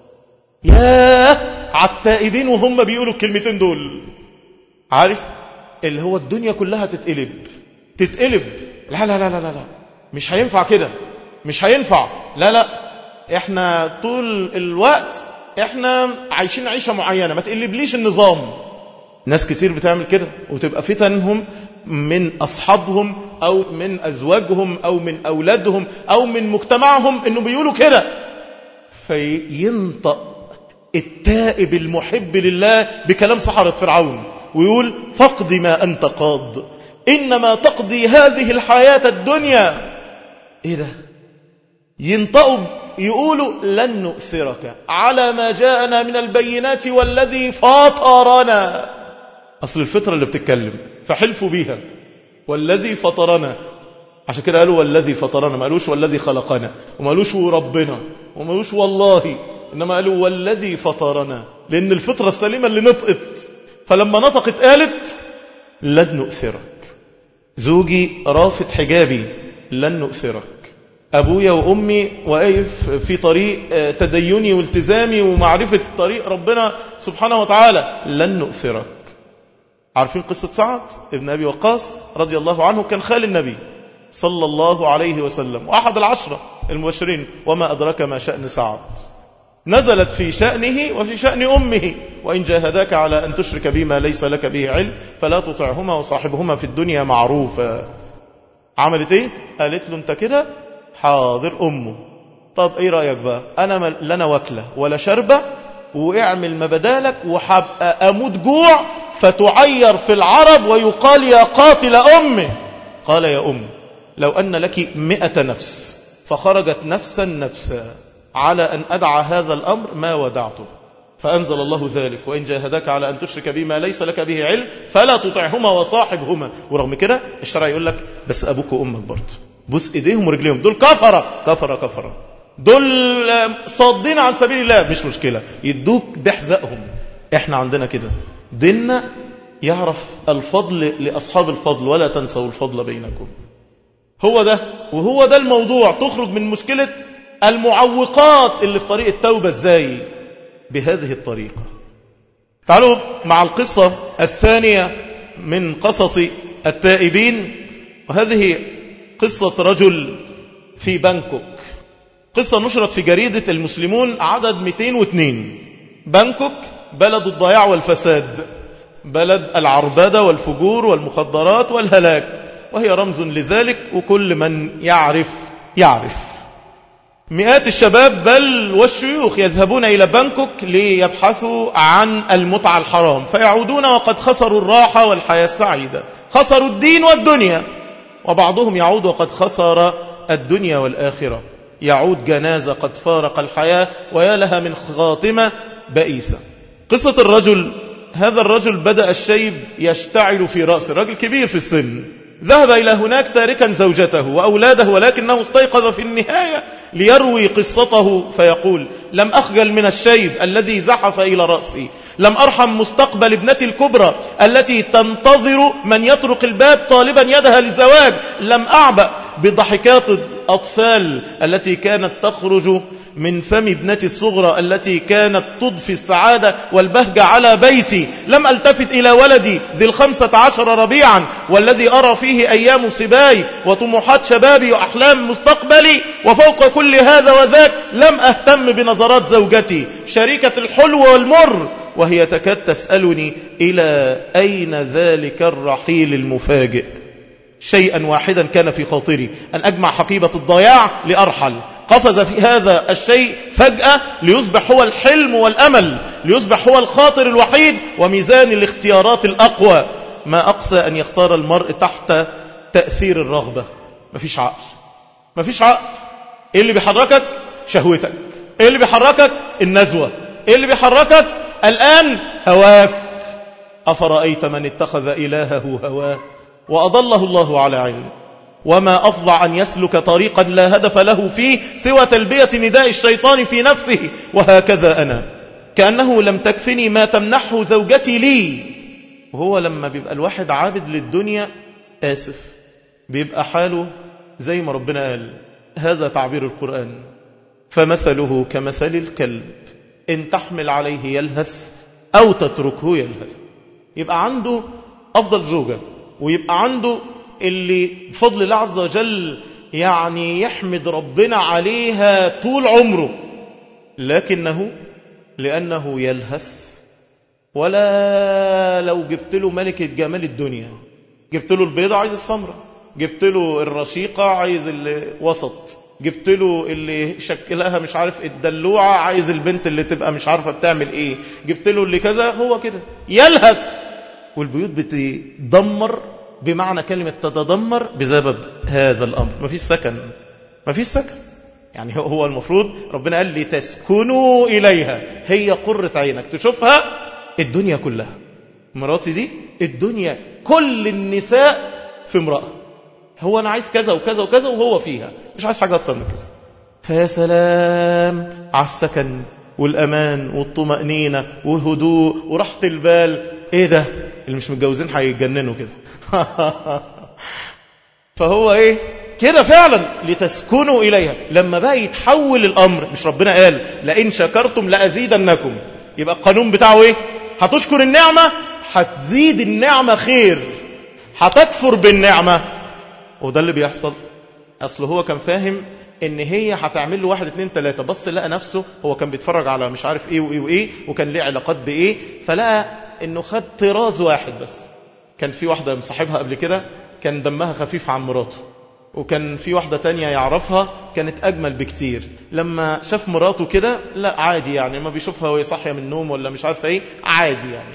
ياه على التائبين وهم بيقولوا الكلمتين دول. عارف اللي هو الدنيا كلها تتقلب تتقلب. لا لا لا لا لا مش هينفع كده، مش هينفع. لا لا، احنا طول الوقت احنا عايشين عيشة معينة، ما تقلبليش النظام. ناس كتير بتعمل كده، وتبقى فتنهم من أصحابهم أو من أزواجهم أو من أولادهم أو من مجتمعهم إنه بيقولوا كده، فينطق التائب المحب لله بكلام سحرة فرعون ويقول فاقض ما أنت قاض إنما تقضي هذه الحياة الدنيا. إيه ده؟ ينطقوا يقولوا لن نؤثرك على ما جاءنا من البينات والذي فطرنا. أصل الفطرة اللي بتتكلم فحلفوا بيها، والذي فطرنا. عشان كده قالوا والذي فطرنا، ما قالوش والذي خلقنا، وما قالوش ربنا، وما قالوش والله، إنما قالوا والذي فطرنا، لأن الفطرة السليمة اللي نطقت. فلما نطقت قالت لن نؤثرك. زوجي رافض حجابي لن نؤثرك. أبويا وأمي واقف في طريق تديني والتزامي ومعرفة طريق ربنا سبحانه وتعالى لن نؤثرك. عارفين قصة سعد ابن أبي وقاص رضي الله عنه؟ كان خال النبي صلى الله عليه وسلم وأحد العشرة المبشرين. وما أدرك ما شأن سعد؟ نزلت في شأنه وفي شأن أمه. وإن جاهداك على أن تشرك بما ليس لك به علم فلا تطعهما وصاحبهما في الدنيا معروفا. عملت إيه؟ قالت له أنت كده حاضر أمه. طب إيه رأيك بقى؟ أنا لنا وكلة ولا شربة، واعمل ما بدالك، وحبقى أموت جوع فتعير في العرب ويقال يا قاتل أمه. قال يا أم لو أن لك مئة نفس فخرجت نفسا نفسا على أن أدعى هذا الأمر ما ودعته. فأنزل الله ذلك وإن جاهدك على أن تشرك بما ليس لك به علم فلا تطعهما وصاحبهما. ورغم كده الشرع يقول لك بس أبوك وأمك برضه بوس إيديهم ورجليهم، دول كفرة كفرة كفرة، دول صادين عن سبيل الله، مش مشكلة يدوك بحزقهم. احنا عندنا كده ديننا يعرف الفضل لأصحاب الفضل ولا تنسوا الفضل بينكم. هو ده وهو ده الموضوع. تخرج من مشكلة المعوقات اللي في طريق التوبة ازاي؟ بهذه الطريقة. تعالوا مع القصة الثانية من قصص التائبين، وهذه قصة رجل في بانكوك. قصة نشرت في جريدة المسلمون عدد مئتين واثنين. بانكوك بلد الضياع والفساد، بلد العربدة والفجور والمخدرات والهلاك، وهي رمز لذلك وكل من يعرف يعرف. مئات الشباب بل والشيوخ يذهبون إلى بانكوك ليبحثوا عن المتعة الحرام، فيعودون وقد خسروا الراحة والحياة السعيدة، خسروا الدين والدنيا. وبعضهم يعود وقد خسر الدنيا والآخرة، يعود جنازة قد فارق الحياة ويا لها من خاتمة بئيسة. قصة الرجل، هذا الرجل بدأ الشيب يشتعل في رأسه، رجل كبير في السن، ذهب إلى هناك تاركا زوجته وأولاده، ولكنه استيقظ في النهاية ليروي قصته فيقول: لم أخجل من الشيب الذي زحف إلى رأسي، لم أرحم مستقبل ابنتي الكبرى التي تنتظر من يطرق الباب طالبا يدها للزواج، لم أعبأ بضحكات الأطفال التي كانت تخرج من فم ابنتي الصغرى التي كانت تضفي السعادة والبهجة على بيتي، لم ألتفت إلى ولدي ذي الخمسة عشر ربيعا والذي أرى فيه أيام صباي وطموحات شبابي وأحلام مستقبلي، وفوق كل هذا وذاك لم أهتم بنظرات زوجتي شريكة الحلو والمر وهي تكاد تسألني إلى أين ذلك الرحيل المفاجئ. شيئا واحدا كان في خاطري، أن أجمع حقيبة الضياع لأرحل. قفز في هذا الشيء فجأة ليصبح هو الحلم والأمل، ليصبح هو الخاطر الوحيد وميزان الاختيارات الأقوى. ما أقسى أن يختار المرء تحت تأثير الرغبة. مفيش عقل، مفيش عقل. إيه اللي بيحركك؟ شهوتك. إيه اللي بيحركك؟ النزوة. إيه اللي بيحركك الآن؟ هواك. أفرأيت من اتخذ إلهه هواه وأضله الله على علم، وما أفضع أن يسلك طريقا لا هدف له فيه سوى تلبية نداء الشيطان في نفسه. وهكذا أنا، كأنه لم تكفني ما تمنحه زوجتي لي. وهو لما بيبقى الواحد عابد للدنيا آسف بيبقى حاله زي ما ربنا قال، هذا تعبير القرآن: فمثله كمثل الكلب إن تحمل عليه يلهث أو تتركه يلهث. يبقى عنده أفضل زوجة، ويبقى عنده اللي بفضل الله عز وجل يعني يحمد ربنا عليها طول عمره، لكنه لأنه يلهث. ولا لو جبت له ملكة جمال الدنيا، جبت له البيضة عايز السمرة، جبت له الرشيقة عايز الوسط، جبت له اللي شكلها مش عارف الدلوعة عايز البنت اللي تبقى مش عارفة بتعمل ايه، جبت له اللي كذا. هو كده يلهث. والبيوت بتدمر بمعنى كلمة تتدمر بسبب هذا الأمر. ما فيش سكن، ما فيش سكن. يعني هو المفروض ربنا قال لي تسكنوا إليها، هي قرة عينك تشوفها الدنيا كلها. مراتي دي الدنيا، كل النساء في امرأة. هو أنا عايز كذا وكذا وكذا وهو فيها، مش عايز حاجة أكتر من كذا. فيا سلام على السكن والأمان والطمأنينة وهدوء وراحة البال. ايه ده؟ اللي مش متجوزين هيتجننوا كده. فهو ايه كده فعلا لتسكنوا إليها. لما بقى يتحول الأمر، مش ربنا قال لئن شكرتم لأزيدنكم، يبقى القانون بتاعه ايه؟ هتشكر النعمة هتزيد النعمة خير، هتكفر بالنعمة. وده اللي بيحصل. أصله هو كان فاهم ان هي هتعمل له واحد اتنين تلاتة، بس لقى نفسه هو كان بيتفرج على مش عارف ايه وايه وايه، وكان ليه علاقات بايه، فلقى انه خد طراز واحد بس. كان في واحدة مصاحبها قبل كده كان دمها خفيف عن مراته، وكان في واحدة تانية يعرفها كانت أجمل بكتير. لما شاف مراته كده لا عادي، يعني ما بيشوفها وهي صاحية من النوم ولا مش عارفة ايه، عادي يعني.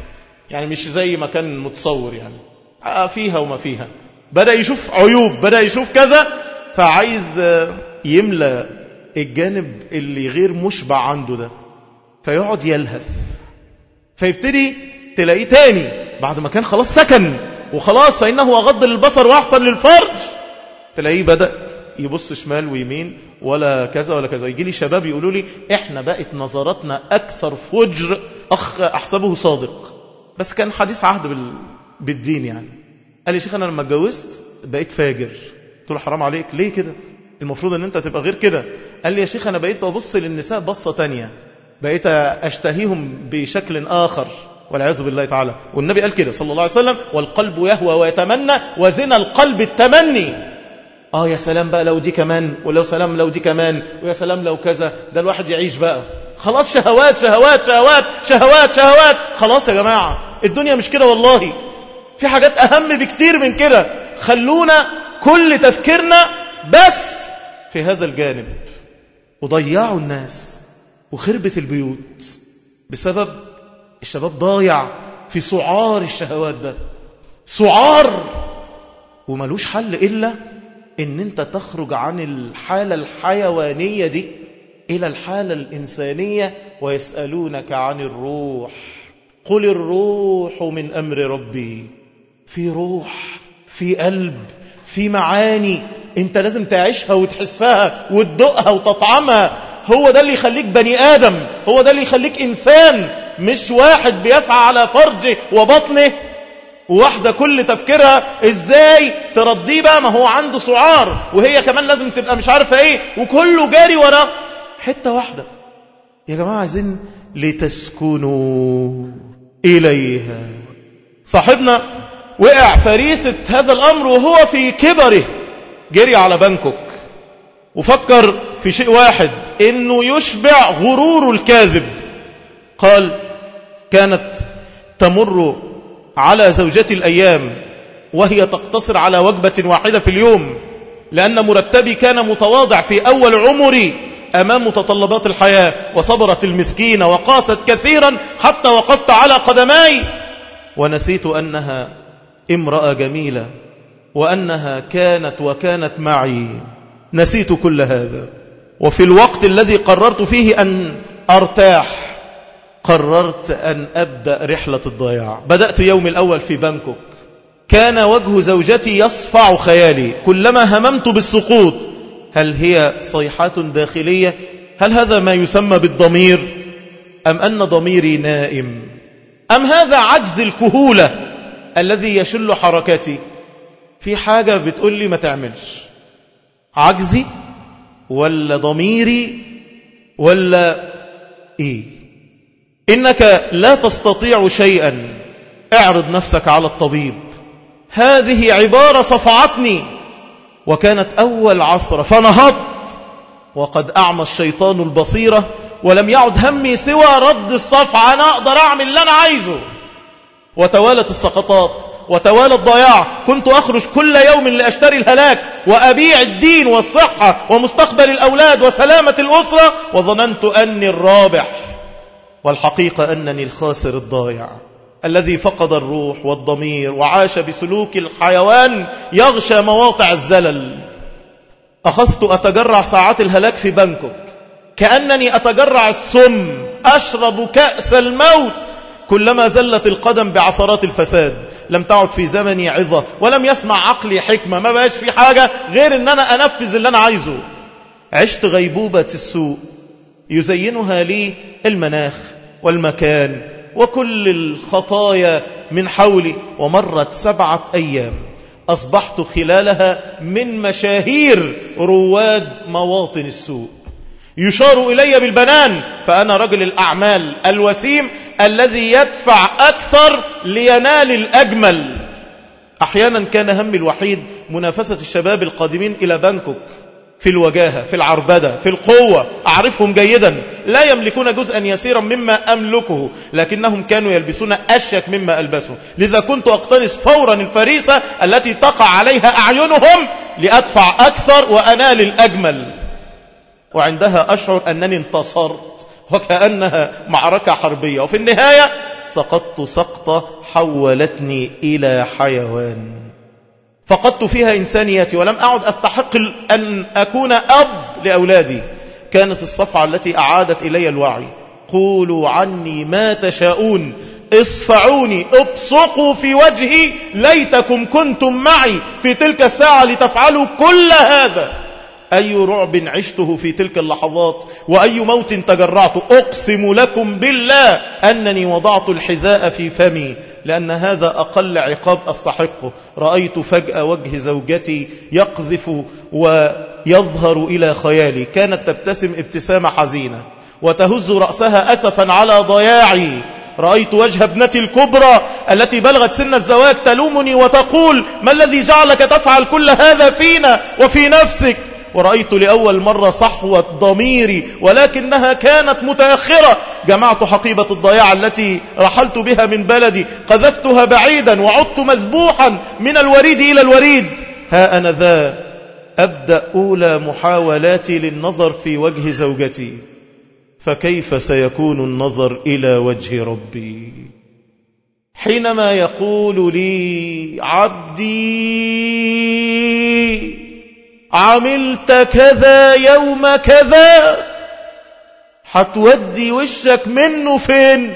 يعني مش زي ما كان متصور يعني، فيها وما فيها. بدأ يشوف عيوب، بدأ يشوف كذا، فعايز يملى الجانب اللي غير مشبع عنده ده، فيقعد يلهث، فيبتدي تلاقيه تاني بعد ما كان خلاص سكن وخلاص فإنه أغض للبصر وأحسن للفرج، تلاقيه بدأ يبص شمال ويمين ولا كذا ولا كذا. يجي لي شباب يقولوا لي احنا بقت نظراتنا أكثر فجر، أخ أحسبه صادق، بس كان حديث عهد بال... بالدين يعني. قال لي شيخ أنا لما اتجوزت بقيت فاجر. قلت له حرام عليك، ليه كده؟ المفروض ان انت تبقى غير كده. قال لي يا شيخ انا بقيت ببص للنساء بصة تانية، بقيت اشتهيهم بشكل آخر والعياذ بالله تعالى. والنبي قال كده صلى الله عليه وسلم والقلب يهوى ويتمنى وزنا القلب التمني. اه يا سلام بقى لو دي كمان، ولو سلام لو دي كمان، ويا سلام لو كذا. ده الواحد يعيش بقى خلاص شهوات شهوات شهوات شهوات شهوات. خلاص يا جماعة الدنيا مش كده والله، في حاجات أهم بكتير من كده. خلونا كل تفكيرنا بس في هذا الجانب. وضيعوا الناس وخربت البيوت بسبب الشباب ضايع في سعار الشهوات ده، سعار وملوش حل إلا إن أنت تخرج عن الحالة الحيوانية دي إلى الحالة الإنسانية. ويسألونك عن الروح قل الروح من أمر ربي. في روح، في قلب، في معاني انت لازم تعيشها وتحسها وتدقها وتطعمها. هو ده اللي يخليك بني آدم، هو ده اللي يخليك إنسان، مش واحد بيسعى على فرجه وبطنه، وواحدة كل تفكيرها ازاي ترضيه بقى، ما هو عنده سعار وهي كمان لازم تبقى مش عارفة ايه، وكله جاري ورا حتة واحدة. يا جماعة عايزين لتسكنوا إليها. صاحبنا وقع فريسة هذا الأمر وهو في كبره، جري على بانكوك وفكر في شيء واحد، إنه يشبع غرور الكاذب. قال كانت تمر على زوجتي الأيام وهي تقتصر على وجبة واحدة في اليوم، لأن مرتبي كان متواضع في أول عمري أمام متطلبات الحياة، وصبرت المسكينة وقاست كثيرا حتى وقفت على قدماي، ونسيت أنها امرأة جميلة وأنها كانت وكانت معي. نسيت كل هذا، وفي الوقت الذي قررت فيه أن أرتاح قررت أن أبدأ رحلة الضياع. بدأت يوم الأول في بانكوك، كان وجه زوجتي يصفع خيالي كلما هممت بالسقوط. هل هي صيحات داخلية؟ هل هذا ما يسمى بالضمير؟ أم أن ضميري نائم؟ أم هذا عجز الكهولة الذي يشل حركتي؟ في حاجة بتقول لي ما تعملش، عجزي ولا ضميري ولا إيه؟ إنك لا تستطيع شيئا، اعرض نفسك على الطبيب. هذه عبارة صفعتني وكانت أول عثرة، فنهضت وقد أعمى الشيطان البصيرة ولم يعد همي سوى رد الصفعة. أنا أقدر أعمل اللي أنا عايزه. وتوالت السقطات وتوالى الضياع. كنت أخرج كل يوم لأشتري الهلاك وأبيع الدين والصحة ومستقبل الأولاد وسلامة الأسرة، وظننت أني الرابح، والحقيقة أنني الخاسر الضايع الذي فقد الروح والضمير وعاش بسلوك الحيوان يغشى مواقع الزلل. أخذت أتجرع ساعات الهلاك في بانكوك كأنني أتجرع السم، أشرب كأس الموت كلما زلت القدم بعثرات الفساد. لم تعد في زمني عظة ولم يسمع عقلي حكمة، ما بقاش في حاجة غير أن أنا أنفذ اللي أنا عايزه. عشت غيبوبة السوء يزينها لي المناخ والمكان وكل الخطايا من حولي. ومرت سبعة أيام أصبحت خلالها من مشاهير رواد مواطن السوء، يشار إلي بالبنان، فأنا رجل الأعمال الوسيم الذي يدفع أكثر لينال الأجمل. أحيانا كان همي الوحيد منافسة الشباب القادمين إلى بانكوك في الوجاهة، في العربدة، في القوة. أعرفهم جيدا، لا يملكون جزءا يسيرا مما أملكه، لكنهم كانوا يلبسون أشيك مما ألبسه. لذا كنت أقتنص فورا الفريسة التي تقع عليها أعينهم لأدفع أكثر وأنال الأجمل. وعندها أشعر أنني انتصرت وكأنها معركة حربية، وفي النهاية سقطت سقطة حولتني إلى حيوان، فقدت فيها إنسانيتي ولم أعد أستحق أن أكون أب لأولادي. كانت الصفعة التي أعادت إلي الوعي: قولوا عني ما تشاءون، اصفعوني، ابصقوا في وجهي، ليتكم كنتم معي في تلك الساعة لتفعلوا كل هذا. أي رعب عشته في تلك اللحظات، وأي موت تجرعته. أقسم لكم بالله أنني وضعت الحذاء في فمي، لأن هذا أقل عقاب أستحقه. رأيت فجأة وجه زوجتي يقذف ويظهر إلى خيالي، كانت تبتسم ابتسامة حزينة وتهز رأسها أسفا على ضياعي. رأيت وجه ابنتي الكبرى التي بلغت سن الزواج تلومني وتقول: ما الذي جعلك تفعل كل هذا فينا وفي نفسك؟ ورأيت لأول مرة صحوة ضميري، ولكنها كانت متأخرة. جمعت حقيبة الضياع التي رحلت بها من بلدي، قذفتها بعيدا، وعدت مذبوحا من الوريد إلى الوريد. ها أنا ذا أبدأ أولى محاولاتي للنظر في وجه زوجتي، فكيف سيكون النظر إلى وجه ربي حينما يقول لي: عبدي عملت كذا يوم كذا، هتودي وشك منه فين؟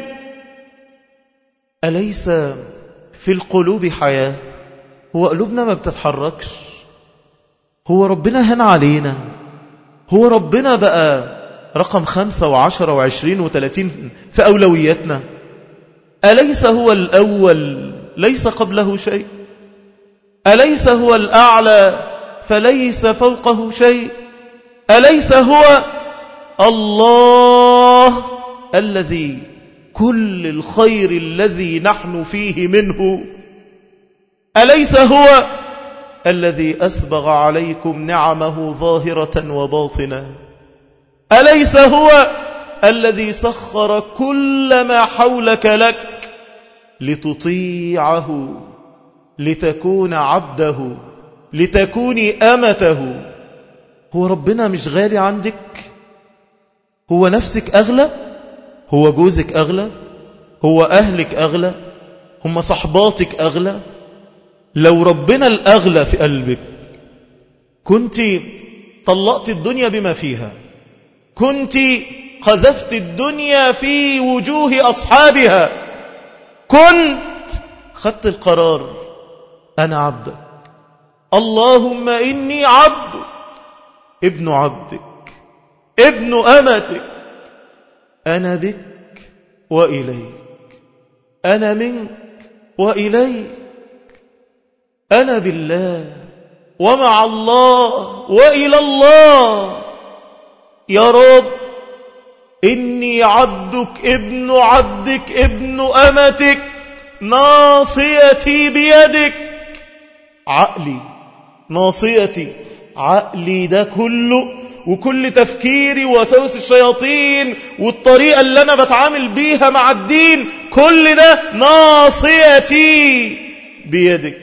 أليس في القلوب حياة؟ هو قلوبنا ما بتتحركش؟ هو ربنا هنا علينا؟ هو ربنا بقى رقم خمسة وعشرة وعشرين وثلاثين في أولوياتنا؟ أليس هو الأول ليس قبله شيء؟ أليس هو الأعلى فليس فوقه شيء؟ أليس هو الله الذي كل الخير الذي نحن فيه منه؟ أليس هو الذي أسبغ عليكم نعمه ظاهرة وباطنة؟ أليس هو الذي سخر كل ما حولك لك لتطيعه، لتكون عبده، لتكوني أمته؟ هو ربنا مش غالي عندك؟ هو نفسك أغلى؟ هو جوزك أغلى؟ هو أهلك أغلى؟ هم صحباتك أغلى؟ لو ربنا الأغلى في قلبك كنت طلقت الدنيا بما فيها، كنت قذفت الدنيا في وجوه أصحابها، كنت خدت القرار: أنا عبدك، اللهم إني عبدك، ابن عبدك، ابن أمتك، أنا بك وإليك، أنا منك وإليك، أنا بالله ومع الله وإلى الله. يا رب إني عبدك، ابن عبدك، ابن أمتك، ناصيتي بيدك. عقلي، ناصيتي، عقلي ده كله وكل تفكيري ووساوس الشياطين والطريقة اللي أنا بتعامل بيها مع الدين، كل ده ناصيتي بيدك.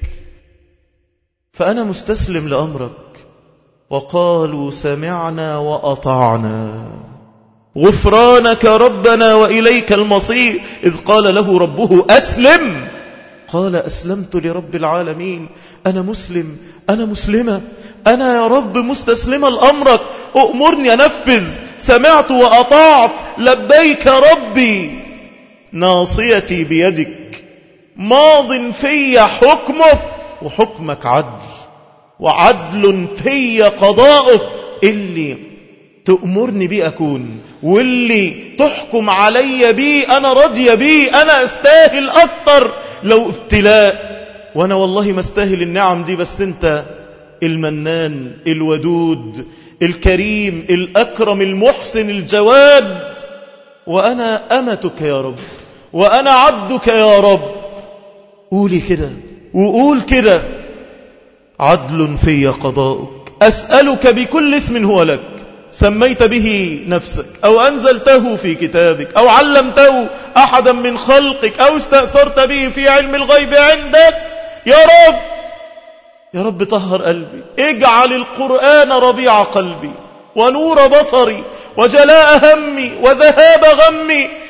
فأنا مستسلم لأمرك. وقالوا سمعنا وأطعنا غفرانك ربنا وإليك المصير. إذ قال له ربه أسلم، قال أسلمت لرب العالمين. أنا مسلم، أنا مسلمة، أنا يا رب مستسلمة لأمرك، أؤمرني أنفذ. سمعت وأطعت، لبيك ربي، ناصيتي بيدك، ماض في حكمك، وحكمك عدل، وعدل في قضاؤك. اللي تأمرني بي أكون، واللي تحكم علي بي أنا راضية بي، أنا أستاهل أكتر. لو ابتلاء وأنا والله ما استاهل النعم دي، بس أنت المنان الودود الكريم الأكرم المحسن الجواد، وأنا أمتك يا رب، وأنا عبدك يا رب. قولي كده وقول كده: عدل في قضاؤك، أسألك بكل اسم هو لك سميت به نفسك، أو أنزلته في كتابك، أو علمته أحدا من خلقك، أو استأثرت به في علم الغيب عندك. يا رب، يا رب طهر قلبي، اجعل القرآن ربيع قلبي ونور بصري وجلاء همي وذهاب غمي.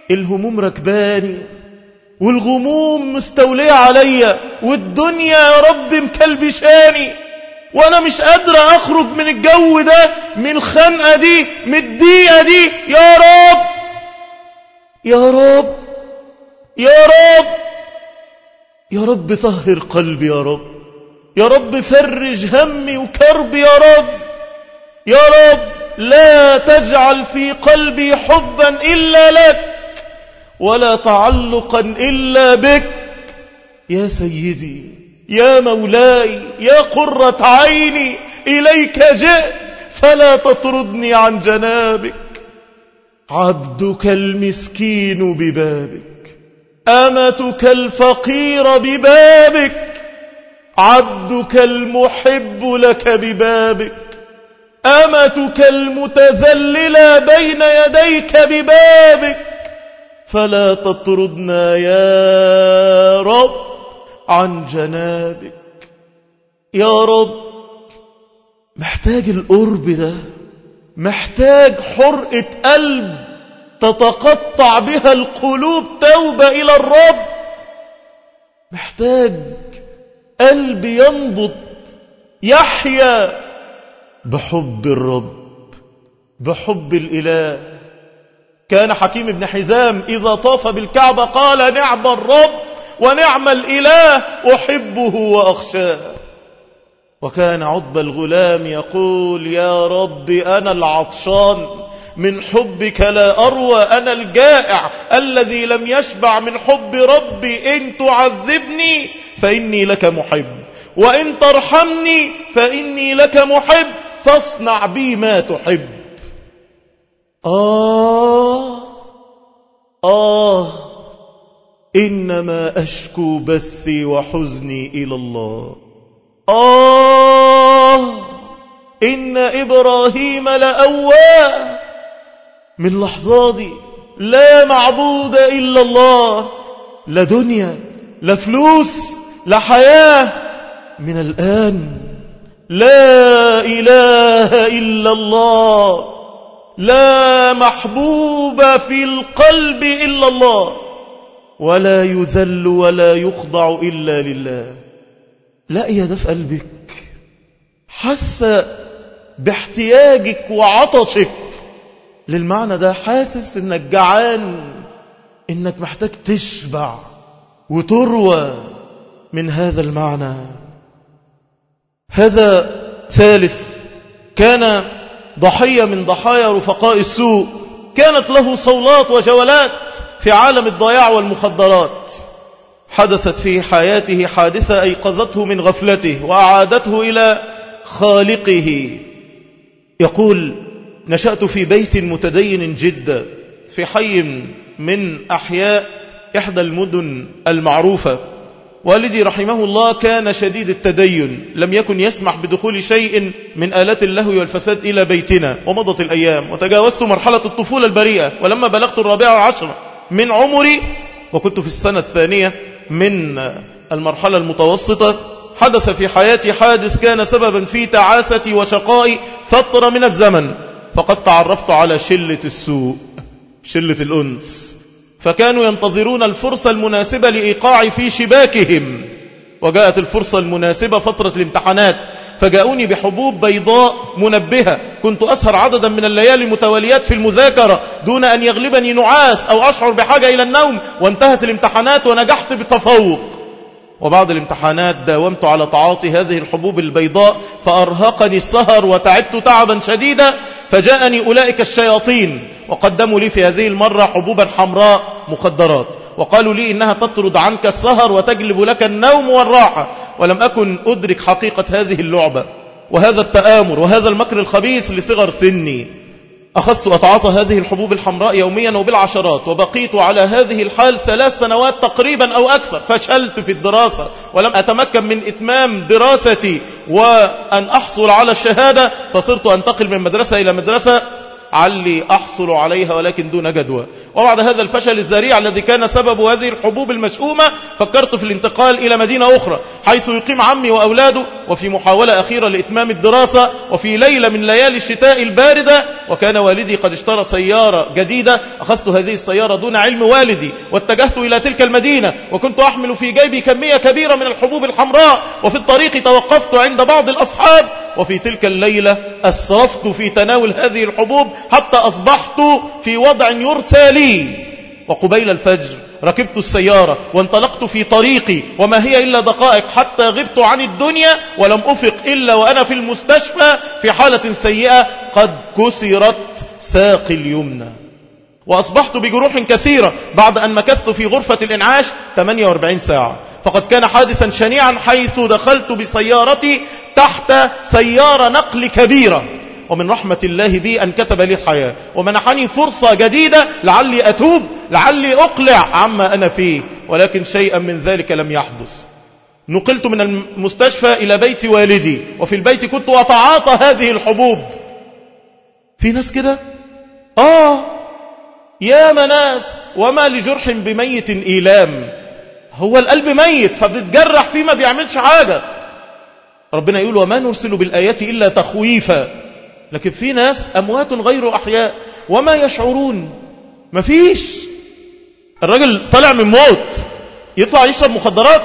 الهموم ركباني والغموم مستولية عليا والدنيا يا رب مكلبشاني وانا مش قادر اخرج من الجو ده، من الخنقة دي، من الضيقة دي. يا رب يا رب يا رب يا رب طهر قلبي يا رب، يا رب فرج همي وكربي يا رب، يا رب لا تجعل في قلبي حبا إلا لك ولا تعلقا إلا بك. يا سيدي يا مولاي يا قرة عيني، إليك جئت فلا تطردني عن جنابك. عبدك المسكين ببابك، أمتك الفقير ببابك، عبدك المحب لك ببابك، أمتك المتذللة بين يديك ببابك. فلا تطردنا يا رب عن جنابك. يا رب محتاج القرب ده، محتاج حرقة قلب تتقطع بها القلوب توبة إلى الرب، محتاج قلب ينبض يحيا بحب الرب، بحب الإله. كان حكيم بن حزام إذا طاف بالكعبة قال نعم الرب ونعم الإله أحبه وأخشاه. وكان عتبة الغلام يقول يا رب أنا العطشان من حبك لا أروى، أنا الجائع الذي لم يشبع من حب ربي. إن تعذبني فإني لك محب، وإن ترحمني فإني لك محب، فاصنع بي ما تحب. آه آه إنما أشكو بثي وحزني إلى الله. آه إن إبراهيم لأواه. من لحظاتي لا معبود إلا الله، لا دنيا لا فلوس لا حياة. من الآن لا إله إلا الله، لا محبوب في القلب إلا الله، ولا يذل ولا يخضع إلا لله. لا يا ده في قلبك، حاسة باحتياجك وعطشك للمعنى ده، حاسس انك جعان، انك محتاج تشبع وتروى من هذا المعنى. هذا ثالث كان ضحية من ضحايا رفقاء السوء، كانت له صولات وجولات في عالم الضياع والمخدرات. حدثت في حياته حادثة أيقظته من غفلته وأعادته إلى خالقه. يقول نشأت في بيت متدين جدا في حي من أحياء إحدى المدن المعروفة. والدي رحمه الله كان شديد التدين، لم يكن يسمح بدخول شيء من آلات اللهو والفساد إلى بيتنا. ومضت الأيام وتجاوزت مرحلة الطفولة البريئة، ولما بلغت الرابعة عشرة من عمري وكنت في السنة الثانية من المرحلة المتوسطة، حدث في حياتي حادث كان سببا في تعاستي وشقائي فترة من الزمن. فقد تعرفت على شلة السوء، شلة الأنس، فكانوا ينتظرون الفرصة المناسبة لإيقاعي في شباكهم. وجاءت الفرصة المناسبة فترة الامتحانات، فجاءوني بحبوب بيضاء منبهة. كنت أسهر عددا من الليالي المتواليات في المذاكرة دون أن يغلبني نعاس أو أشعر بحاجة إلى النوم. وانتهت الامتحانات ونجحت بالتفوق. وبعد الامتحانات داومت على تعاطي هذه الحبوب البيضاء، فأرهقني السهر وتعبت تعبا شديدا. فجاءني أولئك الشياطين وقدموا لي في هذه المرة حبوبا حمراء مخدرات، وقالوا لي إنها تطرد عنك السهر وتجلب لك النوم والراحة. ولم أكن أدرك حقيقة هذه اللعبة وهذا التآمر وهذا المكر الخبيث لصغر سني. أخذت أتعاطى هذه الحبوب الحمراء يوميا وبالعشرات، وبقيت على هذه الحال ثلاث سنوات تقريبا أو أكثر. فشلت في الدراسة ولم أتمكن من إتمام دراستي وأن أحصل على الشهادة، فصرت أنتقل من مدرسة إلى مدرسة علي أحصل عليها ولكن دون جدوى. وبعد هذا الفشل الذريع الذي كان سبب هذه الحبوب المشؤومة فكرت في الانتقال إلى مدينة أخرى حيث يقيم عمي وأولاده، وفي محاولة أخيرة لإتمام الدراسة وفي ليلة من ليالي الشتاء الباردة وكان والدي قد اشترى سيارة جديدة، أخذت هذه السيارة دون علم والدي واتجهت إلى تلك المدينة، وكنت أحمل في جيبي كمية كبيرة من الحبوب الحمراء، وفي الطريق توقفت عند بعض الأصحاب، وفي تلك الليلة أسرفت في تناول هذه الحبوب حتى أصبحت في وضع يرثى لي. وقبيل الفجر ركبت السيارة وانطلقت في طريقي، وما هي إلا دقائق حتى غبت عن الدنيا ولم أفق إلا وأنا في المستشفى في حالة سيئة قد كسرت ساقي اليمنى، وأصبحت بجروح كثيرة بعد أن مكثت في غرفة الإنعاش ثمانية وأربعين ساعة. فقد كان حادثا شنيعا حيث دخلت بسيارتي تحت سيارة نقل كبيرة، ومن رحمة الله بي أن كتب لي الحياة ومنحني فرصة جديدة لعلي أتوب، لعلي أقلع عما أنا فيه، ولكن شيئا من ذلك لم يحدث. نقلت من المستشفى إلى بيت والدي، وفي البيت كنت أتعاطى هذه الحبوب. في ناس كده آه يا مناس، وما لجرح بميت إيلام، هو القلب ميت فبتجرح فيه ما بيعملش حاجة. ربنا يقول وما نرسل بالآيات إلا تخويفا، لكن في ناس أموات غير أحياء وما يشعرون. ما فيش الرجل طلع من موت يطلع يشرب مخدرات.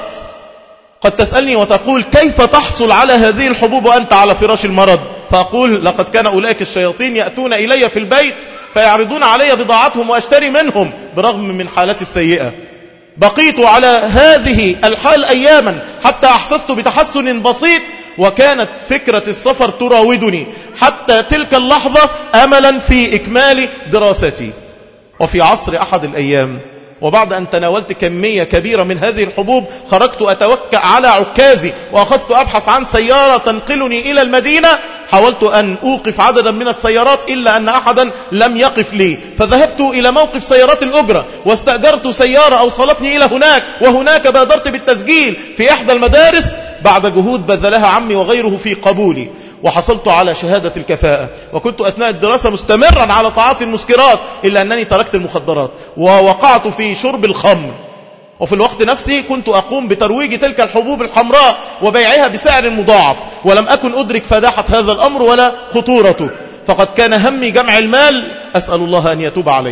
قد تسألني وتقول كيف تحصل على هذه الحبوب وأنت على فراش المرض؟ فأقول لقد كان أولئك الشياطين يأتون إلي في البيت فيعرضون علي بضاعتهم وأشتري منهم برغم من حالتي السيئة. بقيت على هذه الحال أياما حتى أحسست بتحسن بسيط، وكانت فكرة السفر تراودني حتى تلك اللحظة أملا في إكمال دراستي. وفي عصر أحد الأيام وبعد أن تناولت كمية كبيرة من هذه الحبوب خرجت أتوكأ على عكازي وأخذت أبحث عن سيارة تنقلني إلى المدينة. حاولت أن أوقف عددا من السيارات إلا أن أحدا لم يقف لي، فذهبت إلى موقف سيارات الأجرة واستأجرت سيارة أوصلتني إلى هناك، وهناك بادرت بالتسجيل في إحدى المدارس بعد جهود بذلها عمي وغيره في قبولي، وحصلت على شهادة الكفاءة. وكنت أثناء الدراسة مستمرا على تعاطي المسكرات إلا أنني تركت المخدرات ووقعت في شرب الخمر. وفي الوقت نفسه كنت أقوم بترويج تلك الحبوب الحمراء وبيعها بسعر مضاعف، ولم أكن أدرك فداحة هذا الأمر ولا خطورته، فقد كان همي جمع المال، أسأل الله أن يتوب علي.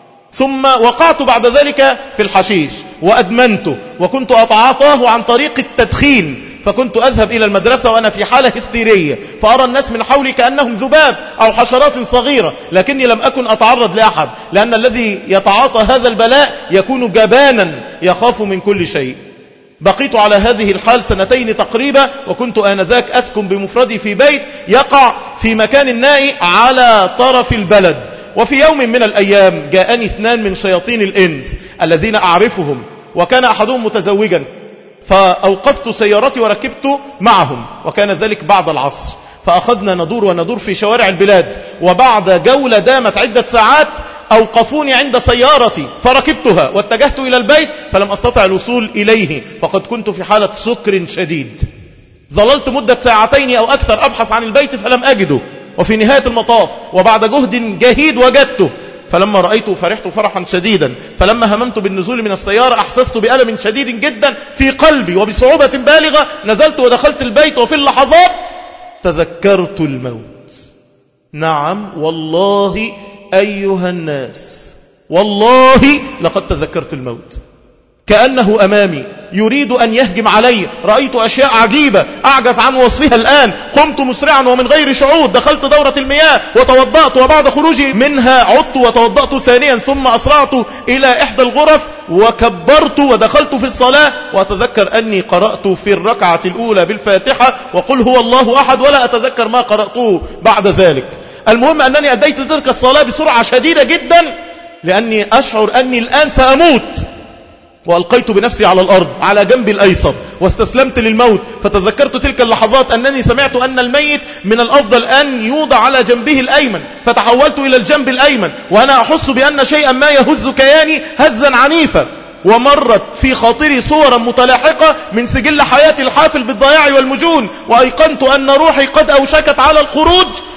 ثم وقعت بعد ذلك في الحشيش وأدمنته، وكنت أتعاطاه عن طريق التدخين، فكنت أذهب إلى المدرسة وأنا في حالة هستيرية، فأرى الناس من حولي كأنهم ذباب أو حشرات صغيرة، لكني لم أكن أتعرض لأحد، لأن الذي يتعاطى هذا البلاء يكون جبانا يخاف من كل شيء. بقيت على هذه الحال سنتين تقريبا، وكنت آنذاك أسكن بمفردي في بيت يقع في مكان نائي على طرف البلد. وفي يوم من الأيام جاءني اثنان من شياطين الإنس الذين أعرفهم، وكان أحدهم متزوجا، فأوقفت سيارتي وركبت معهم، وكان ذلك بعد العصر، فأخذنا ندور وندور في شوارع البلاد، وبعد جولة دامت عدة ساعات أوقفوني عند سيارتي فركبتها واتجهت إلى البيت، فلم أستطع الوصول إليه فقد كنت في حالة سكر شديد. ظللت مدة ساعتين أو أكثر أبحث عن البيت فلم أجده، وفي نهاية المطاف وبعد جهد جهيد وجدته، فلما رأيته فرحت فرحا شديدا، فلما هممت بالنزول من السيارة أحسست بألم شديد جدا في قلبي، وبصعوبة بالغة نزلت ودخلت البيت، وفي اللحظات تذكرت الموت. نعم والله أيها الناس، والله لقد تذكرت الموت، كأنه أمامي يريد أن يهجم علي. رأيت أشياء عجيبة أعجز عن وصفها الآن. قمت مسرعا ومن غير شعور، دخلت دورة المياه وتوضأت، وبعد خروجي منها عدت وتوضأت ثانيا، ثم أسرعت إلى إحدى الغرف وكبرت ودخلت في الصلاة، وأتذكر أني قرأت في الركعة الأولى بالفاتحة وقل هو الله أحد، ولا أتذكر ما قرأته بعد ذلك. المهم أنني أديت تلك الصلاة بسرعة شديدة جدا لأني أشعر أني الآن سأموت، وألقيت بنفسي على الأرض على جنبي الأيسر واستسلمت للموت. فتذكرت تلك اللحظات أنني سمعت أن الميت من الأفضل أن يوضع على جنبه الأيمن، فتحولت إلى الجنب الأيمن وأنا أحس بأن شيئا ما يهز كياني هزا عنيفا، ومرت في خاطري صورا متلاحقة من سجل حياتي الحافل بالضياع والمجون، وأيقنت أن روحي قد أوشكت على الخروج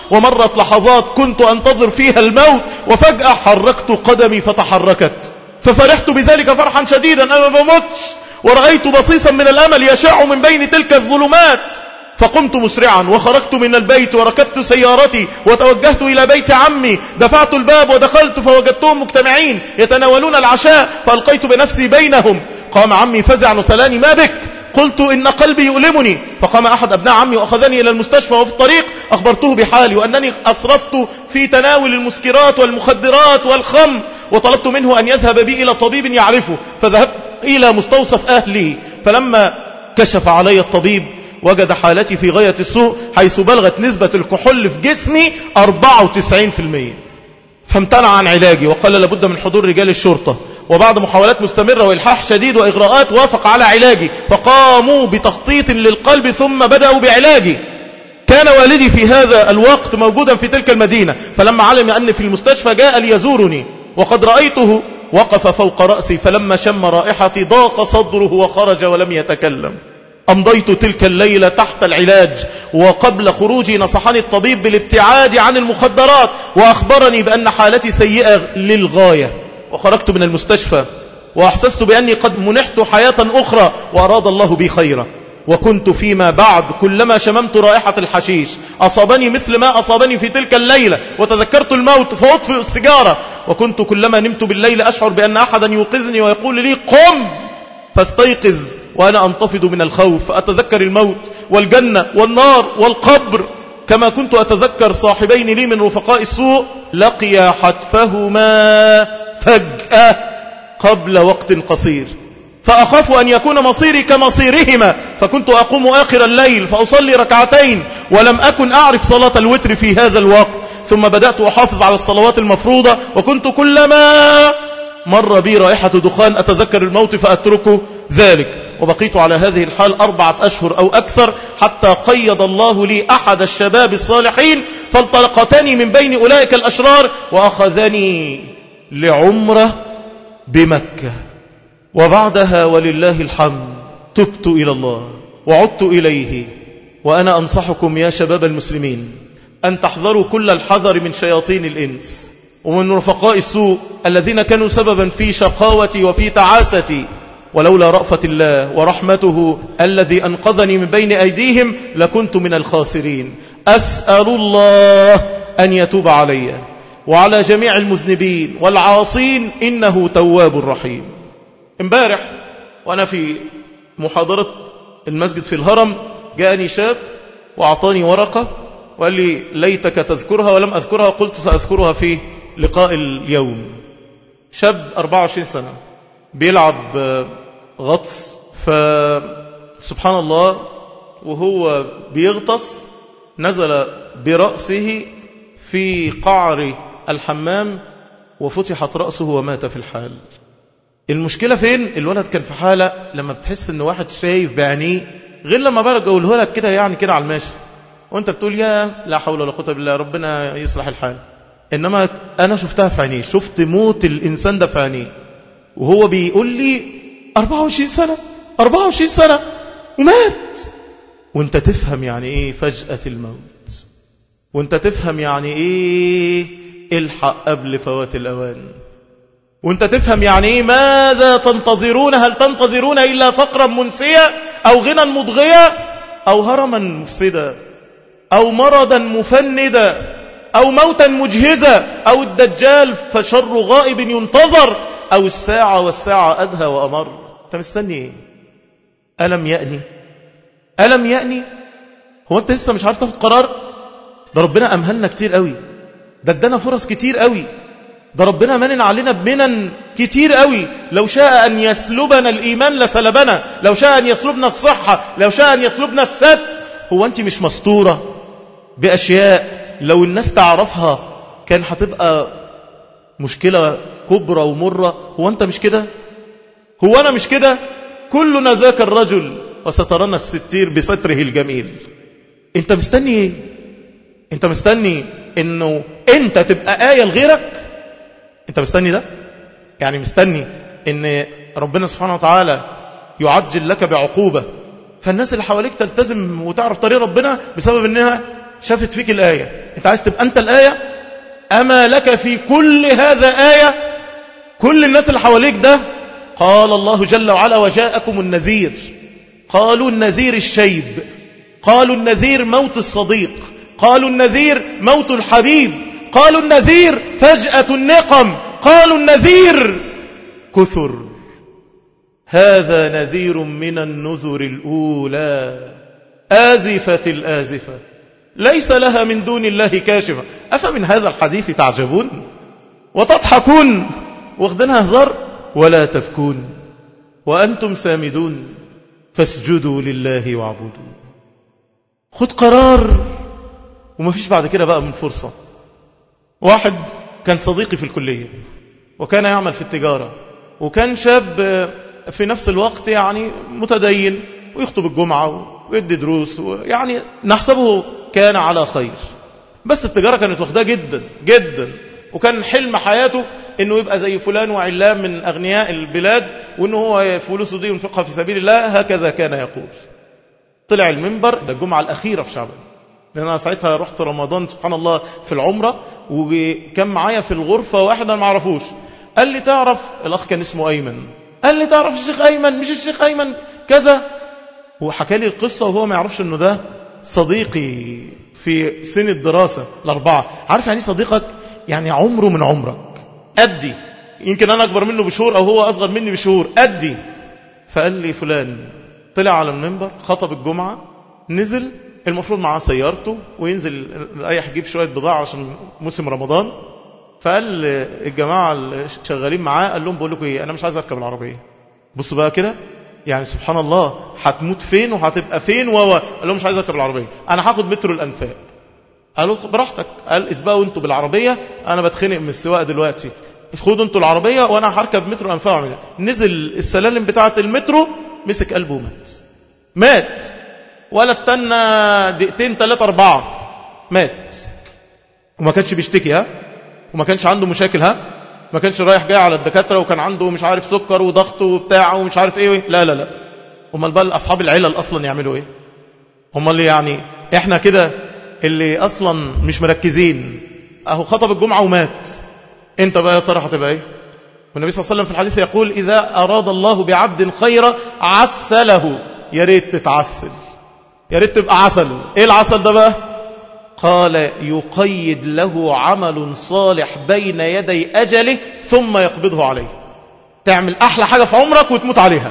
ومرت لحظات كنت أنتظر فيها الموت، وفجأة حركت قدمي فتحركت، ففرحت بذلك فرحا شديدا. أنا ما بموتش، ورأيت بصيصا من الأمل يشع من بين تلك الظلمات، فقمت مسرعا وخرجت من البيت وركبت سيارتي وتوجهت إلى بيت عمي. دفعت الباب ودخلت فوجدتهم مجتمعين يتناولون العشاء، فألقيت بنفسي بينهم. قام عمي فزعا وسألني: ما بك؟ قلت: إن قلبي يؤلمني. فقام أحد أبناء عمي وأخذني إلى المستشفى، وفي الطريق أخبرته بحالي وأنني أسرفت في تناول المسكرات والمخدرات والخمر، وطلبت منه أن يذهب بي إلى طبيب يعرفه. فذهبت إلى مستوصف أهلي، فلما كشف علي الطبيب وجد حالتي في غاية السوء، حيث بلغت نسبة الكحول في جسمي أربعة وتسعين بالمئة. فامتنع عن علاجي وقال لابد من حضور رجال الشرطة، وبعد محاولات مستمرة وإلحاح شديد وإغراءات وافق على علاجي، فقاموا بتخطيط للقلب ثم بدأوا بعلاجي. كان والدي في هذا الوقت موجودا في تلك المدينة، فلما علم أني في المستشفى جاء ليزورني، وقد رأيته وقف فوق رأسي، فلما شم رائحتي ضاق صدره وخرج ولم يتكلم. أمضيت تلك الليلة تحت العلاج، وقبل خروجي نصحني الطبيب بالابتعاد عن المخدرات، وأخبرني بأن حالتي سيئة للغاية. وخرجت من المستشفى وأحسست بأني قد منحت حياة أخرى، وأراد الله بي خيرا. وكنت فيما بعد كلما شممت رائحة الحشيش أصابني مثل ما أصابني في تلك الليلة، وتذكرت الموت فأطفئ السيجارة. وكنت كلما نمت بالليل أشعر بأن أحدا يوقظني ويقول لي: قم، فاستيقظ، وأنا أنتفض من الخوف، فأتذكر الموت والجنة والنار والقبر. كما كنت أتذكر صاحبين لي من رفقاء السوء لقيا حتفهما فجأة قبل وقت قصير، فأخاف أن يكون مصيري كمصيرهما، فكنت أقوم آخر الليل فأصلي ركعتين، ولم أكن أعرف صلاة الوتر في هذا الوقت. ثم بدأت أحافظ على الصلوات المفروضة، وكنت كلما مر بي رائحة دخان أتذكر الموت فأتركه ذلك. وبقيت على هذه الحال أربعة أشهر أو أكثر، حتى قيض الله لي أحد الشباب الصالحين فالتقطني من بين أولئك الأشرار وأخذني لعمرة بمكة. وبعدها ولله الحمد تبت إلى الله وعدت إليه. وأنا أنصحكم يا شباب المسلمين أن تحذروا كل الحذر من شياطين الإنس ومن رفقاء السوء الذين كانوا سببا في شقاوتي وفي تعاستي. ولولا رأفة الله ورحمته الذي أنقذني من بين أيديهم لكنت من الخاسرين. أسأل الله أن يتوب علي وعلى جميع المذنبين والعاصين، إنه تواب رحيم. امبارح وأنا في محاضرة المسجد في الهرم جاءني شاب وأعطاني ورقة وقال لي: ليتك تذكرها، ولم أذكرها. قلت: سأذكرها في لقاء اليوم. شاب أربعة وعشرين سنة بيلعب غطس، فسبحان الله وهو بيغطس نزل برأسه في قعر الحمام وفتحت رأسه ومات في الحال. المشكلة فين؟ الولد كان في حالة لما بتحس ان واحد شايف بعينيه، غير لما برجع اقوله لك كده يعني كده على الماشي وانت بتقول يا لا حول ولا قوة بالله ربنا يصلح الحال. انما انا شفتها في عينيه، شفت موت الانسان ده في عينيه وهو بيقول لي أربعة وعشرين سنة أربعة وعشرين سنة ومات. وانت تفهم يعني ايه فجأة الموت، وانت تفهم يعني ايه الحق قبل فوات الاوان، وانت تفهم يعني ايه ماذا تنتظرون، هل تنتظرون إلا فقرا منسيا أو غنى مضغيا أو هرما مفسدا أو مرضا مفندا أو موتا مجهزا أو الدجال فشر غائب ينتظر أو الساعة والساعة أدهى وأمر. انت مستني ايه؟ ألم يأني ألم يأني هو انت لسه مش عارف تاخد قرار؟ ده ربنا أمهلنا كتير قوي، ده ادانا فرص كتير قوي، ده ربنا منن علينا بمنن كتير قوي. لو شاء أن يسلبنا الإيمان لسلبنا، لو شاء أن يسلبنا الصحة، لو شاء أن يسلبنا الستر. هو أنت مش مستورة بأشياء لو الناس تعرفها كان هتبقى مشكلة كبرى ومرة؟ هو أنت مش كده؟ هو أنا مش كده؟ كلنا ذاك الرجل وسترنا الستير بستره الجميل. أنت مستني إيه؟ أنت مستني إنه أنت تبقى آية لغيرك؟ أنت مستني ده؟ يعني مستني إن ربنا سبحانه وتعالى يعجل لك بعقوبة فالناس اللي حواليك تلتزم وتعرف طريق ربنا بسبب إنها شافت فيك الآية، انت عايز تبقى انت الآية؟ أما لك في كل هذا آية؟ كل الناس اللي حواليك ده. قال الله جل وعلا وجاءكم النذير. قالوا النذير الشيب، قالوا النذير موت الصديق، قالوا النذير موت الحبيب، قالوا النذير فجأة النقم، قالوا النذير كثر. هذا نذير من النذر الأولى آزفة الآزفة ليس لها من دون الله كاشفة. أفمن هذا الحديث تعجبون وتضحكون واخدنها هزار ولا تبكون وأنتم سامدون فاسجدوا لله واعبدوا. خد قرار وما فيش بعد كده بقى من فرصة. واحد كان صديقي في الكلية وكان يعمل في التجارة وكان شاب في نفس الوقت يعني متدين ويخطب الجمعة ويدي دروس، يعني نحسبه كان على خير، بس التجارة كانت واخداه جدا جدا، وكان حلم حياته انه يبقى زي فلان وعلام من اغنياء البلاد، وانه هو فلوسه دي ينفقها في سبيل الله، هكذا كان يقول. طلع المنبر ده الجمعة الأخيرة في شعبان، لأن أنا ساعتها رحت رمضان سبحان الله في العمرة، وكان معايا في الغرفة واحد أنا ما اعرفوش، قال لي تعرف الأخ كان اسمه أيمن، قال لي تعرف الشيخ أيمن؟ مش الشيخ أيمن كذا، وحكى لي القصة وهو ما يعرفش أنه ده صديقي في سن الدراسة الأربعة. عارف يعني صديقك؟ يعني عمره من عمرك، أدي يمكن أنا أكبر منه بشهور أو هو أصغر مني بشهور، أدي. فقال لي فلان طلع على المنبر خطب الجمعة، نزل المفروض معاه سيارته وينزل رايح يجيب شوية بضاعة عشان موسم رمضان، فقال الجماعة اللي شغالين معاه قال لهم بقول لكم ايه، انا مش عايز اركب العربية. بص بقى كده، يعني سبحان الله هتموت فين وهتبقى فين، و قال لهم مش عايز اركب العربية، انا هاخد مترو الانفاق. قالوا براحتك، قال اسبقوا انتوا بالعربية، انا بتخنق من السواقه دلوقتي، خدوا انتوا العربية وانا هركب مترو الانفاق. نزل السلالم بتاعة المترو، مسك قلبه ومات. مات ولا استنى دقيقتين ثلاثة أربعة، مات. وما كانش بيشتكي، ها، وما كانش عنده مشاكل، ها، ما كانش رايح جاي على الدكاترة وكان عنده مش عارف سكر وضغط وبتاع ومش عارف ايه، لا لا لا. امال بقى اصحاب العلل اصلا يعملوا ايه؟ هم اللي يعني احنا كده اللي اصلا مش مركزين، اهو خطب الجمعة ومات، انت بقى يا ترى هتبقى ايه؟ والنبي صلى الله عليه وسلم في الحديث يقول إذا أراد الله بعبد خيرا عسله. يا ريت تتعسل، يا ريت تبقى عسل. ايه العسل ده بقى؟ قال يقيد له عمل صالح بين يدي أجله ثم يقبضه عليه. تعمل أحلى حاجة في عمرك وتموت عليها.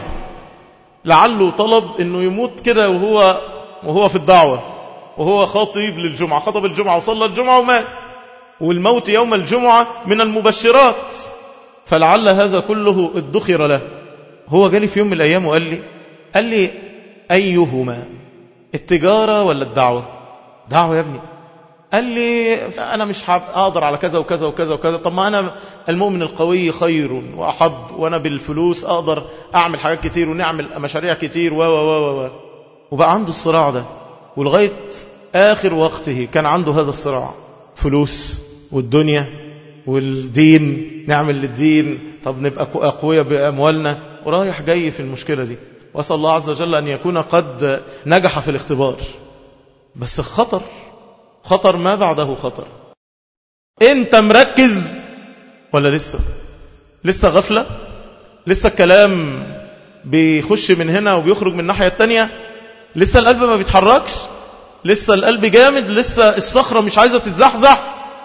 لعله طلب انه يموت كده وهو وهو في الدعوة، وهو خاطب للجمعة، خطب الجمعة وصلى الجمعة ومات، والموت يوم الجمعة من المبشرات، فلعل هذا كله ادخر له. هو جالي في يوم من الأيام وقال لي قال لي أيهما، التجارة ولا الدعوة؟ دعوة يا ابني. قال لي أنا مش هقدر على كذا وكذا وكذا وكذا. طب ما أنا المؤمن القوي خير وأحب، وأنا بالفلوس أقدر أعمل حاجات كتير ونعمل مشاريع كتير و و و و وبقى عنده الصراع ده، ولغاية آخر وقته كان عنده هذا الصراع، فلوس والدنيا والدين، نعمل للدين، طب نبقى أقوياء بأموالنا، ورايح جاي في المشكلة دي. وأسأل الله عز وجل أن يكون قد نجح في الاختبار، بس خطر، خطر ما بعده خطر. انت مركز ولا لسه لسه غفلة؟ لسه الكلام بيخش من هنا وبيخرج من الناحية التانية؟ لسه القلب ما بيتحركش؟ لسه القلب جامد؟ لسه الصخرة مش عايزة تتزحزح؟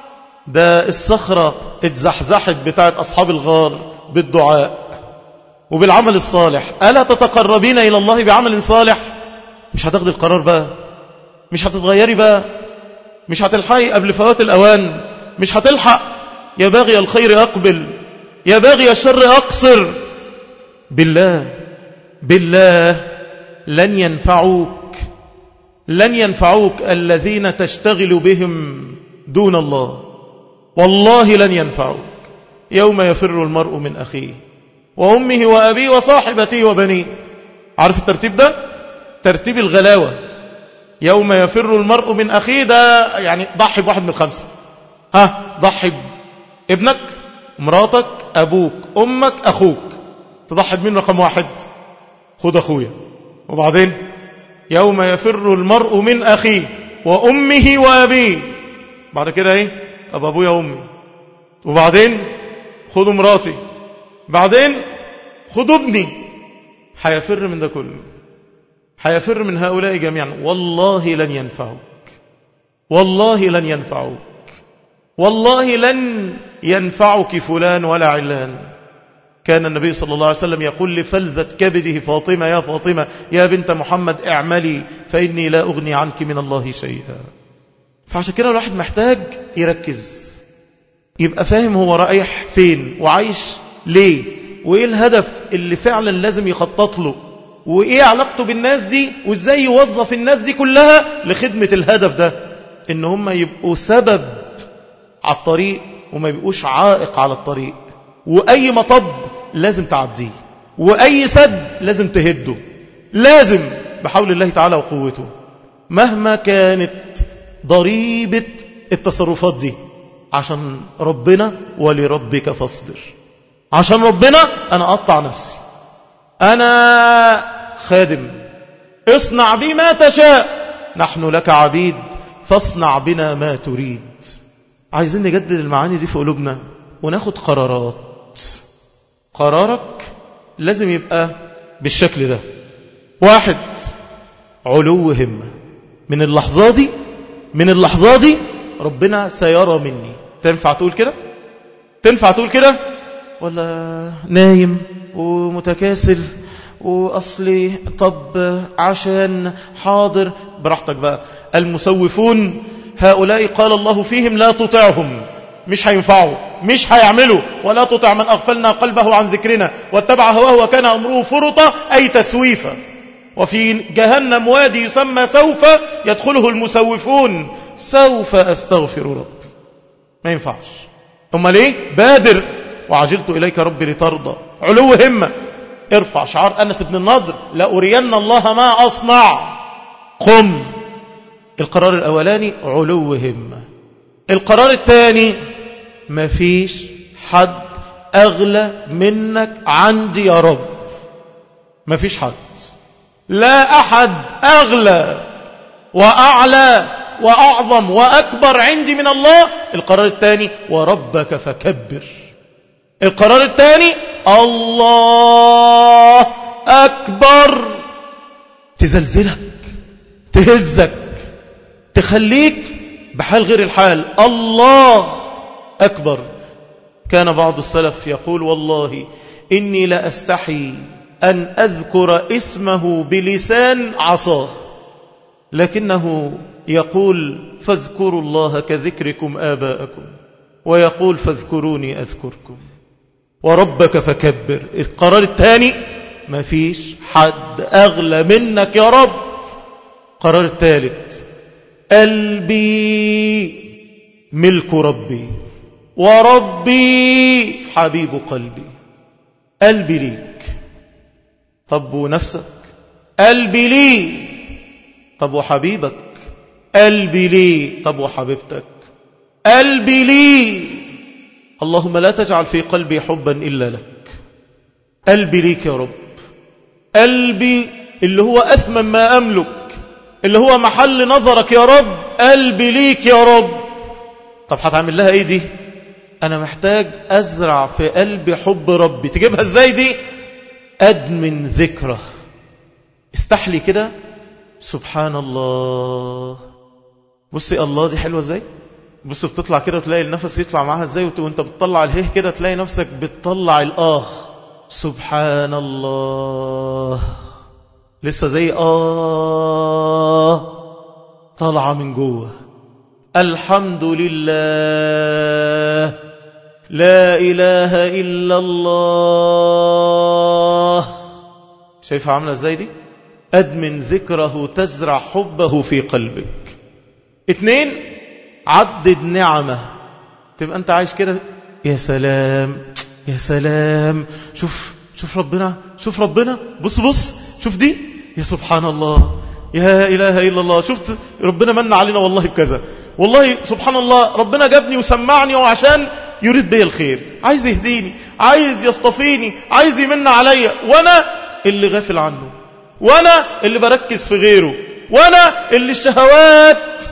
ده الصخرة اتزحزحت بتاعت أصحاب الغار بالدعاء وبالعمل الصالح. ألا تتقربين إلى الله بعمل صالح؟ مش هتاخد القرار بقى؟ مش هتتغيري بقى؟ مش هتلحقي قبل فوات الأوان؟ مش هتلحق؟ يا باغي الخير أقبل، يا باغي الشر أقصر. بالله بالله لن ينفعوك، لن ينفعوك الذين تشتغل بهم دون الله، والله لن ينفعوك. يوم يفر المرء من أخيه وأمه وأبيه وصاحبته وبنيه. عارف الترتيب ده؟ ترتيب الغلاوة. يوم يفر المرء من أخيه، ده يعني ضحي بواحد من الخمسة. ها، ضحي ابنك، مراتك، أبوك، أمك، أخوك. تضحي بمين رقم واحد؟ خد أخويا. وبعدين يوم يفر المرء من أخيه، وأمه وأبيه. بعد كده ايه؟ طب أبويا وأمي، وبعدين خدوا مراتي، بعدين خدوا ابني. هيفر من ده كله، هيفر من هؤلاء جميعا. والله لن ينفعوك، والله لن ينفعوك، والله لن ينفعك فلان ولا علان. كان النبي صلى الله عليه وسلم يقول لفلذة كبده فاطمة: يا فاطمة يا بنت محمد اعملي فإني لا أغني عنك من الله شيئا. فعشان كده الواحد محتاج يركز، يبقى فاهم هو رايح فين وعايش ليه، وإيه الهدف اللي فعلا لازم يخطط له، وإيه علاقته بالناس دي، وإزاي يوظف الناس دي كلها لخدمة الهدف ده، إن هم يبقوا سبب على الطريق وما يبقوش عائق على الطريق. وأي مطب لازم تعديه، وأي سد لازم تهده، لازم بحول الله تعالى وقوته، مهما كانت ضريبة التصرفات دي، عشان ربنا ولربك فاصبر. عشان ربنا أنا أقطع نفسي، أنا خادم، اصنع بي ما تشاء، نحن لك عبيد فاصنع بنا ما تريد. عايزين نجدد المعاني دي في قلوبنا وناخد قرارات. قرارك لازم يبقى بالشكل ده. واحد، علو همة. من اللحظة دي من اللحظة دي ربنا سيرى مني. تنفع تقول كده؟ تنفع تقول كده؟ ولا نايم ومتكاسل وأصلي طب عشان حاضر؟ براحتك بقى. المسوفون هؤلاء قال الله فيهم: لا تطعهم، مش هينفعوا، مش هيعملوا. ولا تطع من أغفلنا قلبه عن ذكرنا واتبع هواه وكان أمره فرطا، أي تسويفا. وفي جهنم وادي يسمى سوف يدخله المسوفون، سوف أستغفر ربي. ما ينفعش. أمال إيه؟ بادر وعجلت إليك ربي لترضى. علو همة. ارفع شعار أنس بن النضر: لأرين الله ما أصنع. قم. القرار الأولاني علو همة. القرار الثاني: مفيش حد أغلى منك عندي يا رب. مفيش حد، لا أحد أغلى وأعلى وأعظم وأكبر عندي من الله. القرار الثاني: وربك فكبر. القرار الثاني: الله أكبر. تزلزلك، تهزك، تخليك بحال غير الحال. الله أكبر. كان بعض السلف يقول: والله إني لا أستحي أن أذكر اسمه بلسان عصاه، لكنه يقول: فاذكروا الله كذكركم آباءكم، ويقول: فاذكروني أذكركم. وربك فكبر. القرار الثاني: ما فيش حد أغلى منك يا رب. القرار الثالث: قلبي ملك ربي، وربي حبيب قلبي. قلبي ليك، طب ونفسك؟ قلبي لي. طب وحبيبك؟ قلبي لي. طب وحبيبتك؟ قلبي لي. اللهم لا تجعل في قلبي حبا إلا لك. قلبي ليك يا رب. قلبي اللي هو أثمن ما أملك، اللي هو محل نظرك يا رب، قلبي ليك يا رب. طب هتعمل لها ايه دي؟ انا محتاج ازرع في قلبي حب ربي. تجيبها ازاي دي؟ ادمن ذكره. استحلي كده سبحان الله. بصي الله دي حلوة ازاي. بصي بتطلع كده وتلاقي النفس يطلع معاها ازاي، وانت بتطلع الهيه كده تلاقي نفسك بتطلع الآه. سبحان الله. لسه زي آه طالعة من جوه. الحمد لله، لا إله إلا الله. شايفها عاملة ازاي دي؟ أدمن ذكره تزرع حبه في قلبك. اتنين، عدد نعمه. تبقى انت عايش كده يا سلام يا سلام، شوف شوف ربنا، شوف ربنا، بص بص شوف دي، يا سبحان الله، يا إله إلا الله. شفت ربنا من علينا والله بكذا، والله سبحان الله ربنا جابني وسمعني وعشان يريد بي الخير، عايز يهديني، عايز يصطفيني، عايز يمن عليا، وانا اللي غافل عنه، وانا اللي بركز في غيره، وانا اللي الشهوات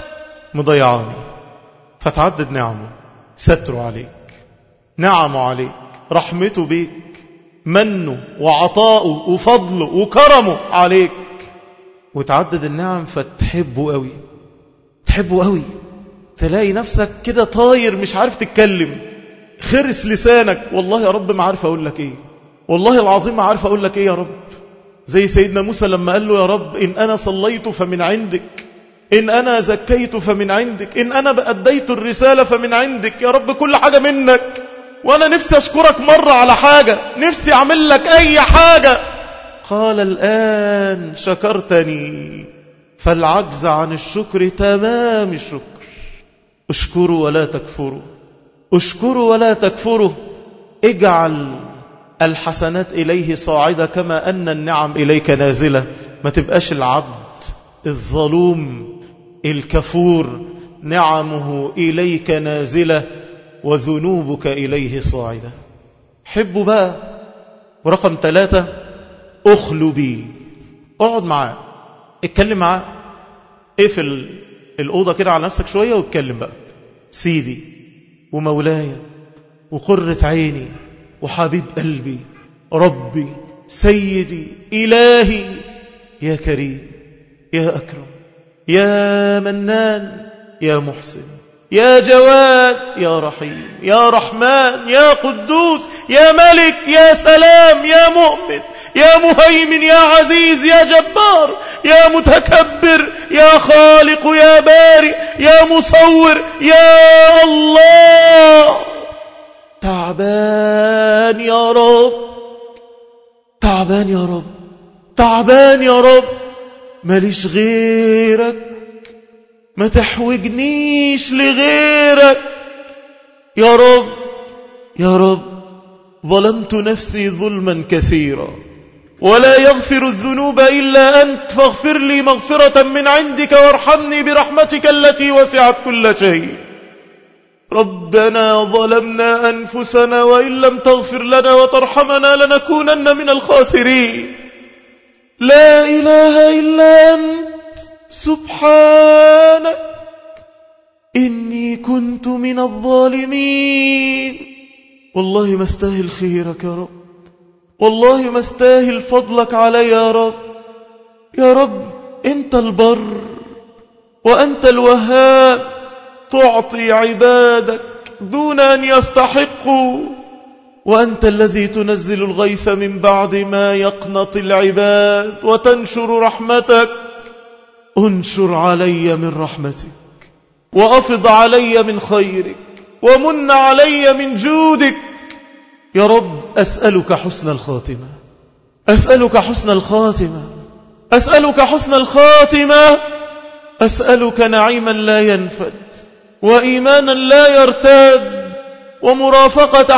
مضيعاني. فتعدد نعمه، ستره عليك، نعمه عليك، رحمته بيك، منه وعطاؤه وفضله وكرمه عليك. وتعدد النعم فتحبه قوي، تحبه قوي، تلاقي نفسك كده طاير مش عارف تتكلم، خرس لسانك، والله يا رب ما عارف أقول لك إيه، والله العظيم ما عارف أقول لك إيه يا رب. زي سيدنا موسى لما قال له يا رب إن أنا صليت فمن عندك، إن أنا زكيت فمن عندك، إن أنا أديت الرسالة فمن عندك، يا رب كل حاجة منك، وأنا نفسي أشكرك مرة على حاجة، نفسي أعمل لك أي حاجة. قال الآن شكرتني. فالعجز عن الشكر تمام الشكر. اشكروا ولا تكفروا، اشكروا ولا تكفروا. اجعل الحسنات إليه صاعدة كما أن النعم إليك نازلة. ما تبقاش العبد الظلوم الكفور نعمه إليك نازلة وذنوبك إليه صاعدة. حبوا بقى. ورقم ثلاثة، أخلوا بي، اقعد معاه، اتكلم معاه، اقفل الأوضة كده على نفسك شوية واتكلم بقى. سيدي ومولاي وقرة عيني وحبيب قلبي، ربي سيدي إلهي، يا كريم يا أكرم يا منان يا محسن يا جواد يا رحيم يا رحمن يا قدوس يا ملك يا سلام يا مؤمن يا مهيمن يا عزيز يا جبار يا متكبر يا خالق يا بارئ يا مصور يا الله. تعبان يا رب، تعبان يا رب، تعبان يا رب، ماليش غيرك، ما تحوجنيش لغيرك يا رب. يا رب ظلمت نفسي ظلما كثيرا ولا يغفر الذنوب إلا أنت، فاغفر لي مغفرة من عندك وارحمني برحمتك التي وسعت كل شيء. ربنا ظلمنا أنفسنا وإن لم تغفر لنا وترحمنا لنكونن من الخاسرين. لا إله إلا أنت سبحانك إني كنت من الظالمين. والله ما استاهل خيرك يا رب، والله ما استاهل فضلك علي يا رب. يا رب أنت البر وأنت الوهاب، تعطي عبادك دون أن يستحقوا، وأنت الذي تنزل الغيث من بعد ما يقنط العباد وتنشر رحمتك. انشر علي من رحمتك وأفض علي من خيرك ومن علي من جودك. يا رب أسألك حسن الخاتمة، أسألك حسن الخاتمة، أسألك حسن الخاتمة، أسألك نعيما لا ينفد وإيمانا لا يرتد ومرافقة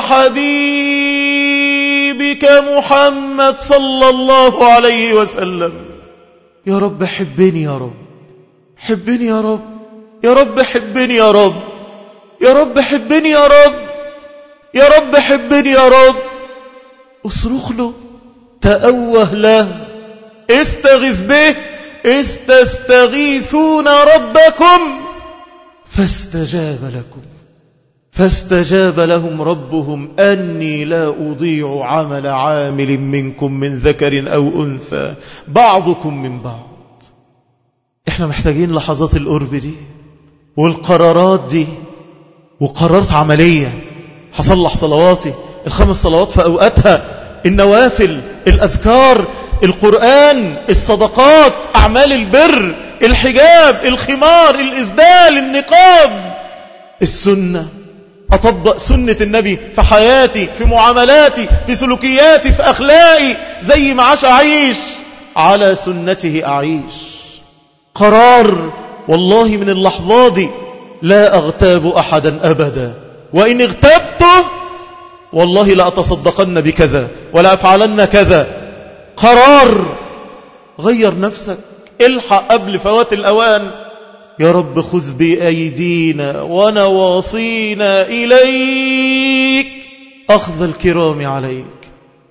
حبيبك محمد صلى الله عليه وسلم. يا رب حبني يا رب، حبني يا رب، يا رب حبني يا رب، يا رب حبني يا رب، يا رب حبني يا رب. اصرخ له، تأوه له، استغيث به. استستغيثون ربكم فاستجاب لكم، فاستجاب لهم ربهم أني لا أضيع عمل عامل منكم من ذكر أو أنثى بعضكم من بعض. احنا محتاجين لحظات القرب دي والقرارات دي، وقرارات عملية. هصلح صلواتي الخمس صلوات في أوقاتها، النوافل، الأذكار، القرآن، الصدقات، أعمال البر، الحجاب، الخمار، الإسدال، النقاب، السنة. أطبق سنة النبي في حياتي، في معاملاتي، في سلوكياتي، في أخلاقي، زي ما عاش أعيش على سنته أعيش. قرار والله من اللحظات دي لا أغتاب أحدا أبدا، وإن اغتبته والله لا أتصدقن بكذا ولا أفعلن كذا. قرار. غير نفسك، الحق قبل فوات الأوان. يا رب خذ بأيدينا ونواصينا إليك أخذ الكرام عليك.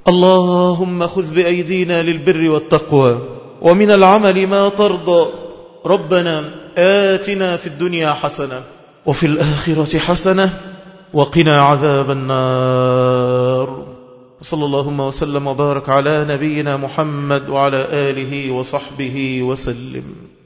اللهم خذ بأيدينا للبر والتقوى ومن العمل ما ترضى، ربنا آتنا في الدنيا حسنة وفي الآخرة حسنة وقنا عذاب النار. صلى اللهم وسلم وبارك على نبينا محمد وعلى آله وصحبه وسلم.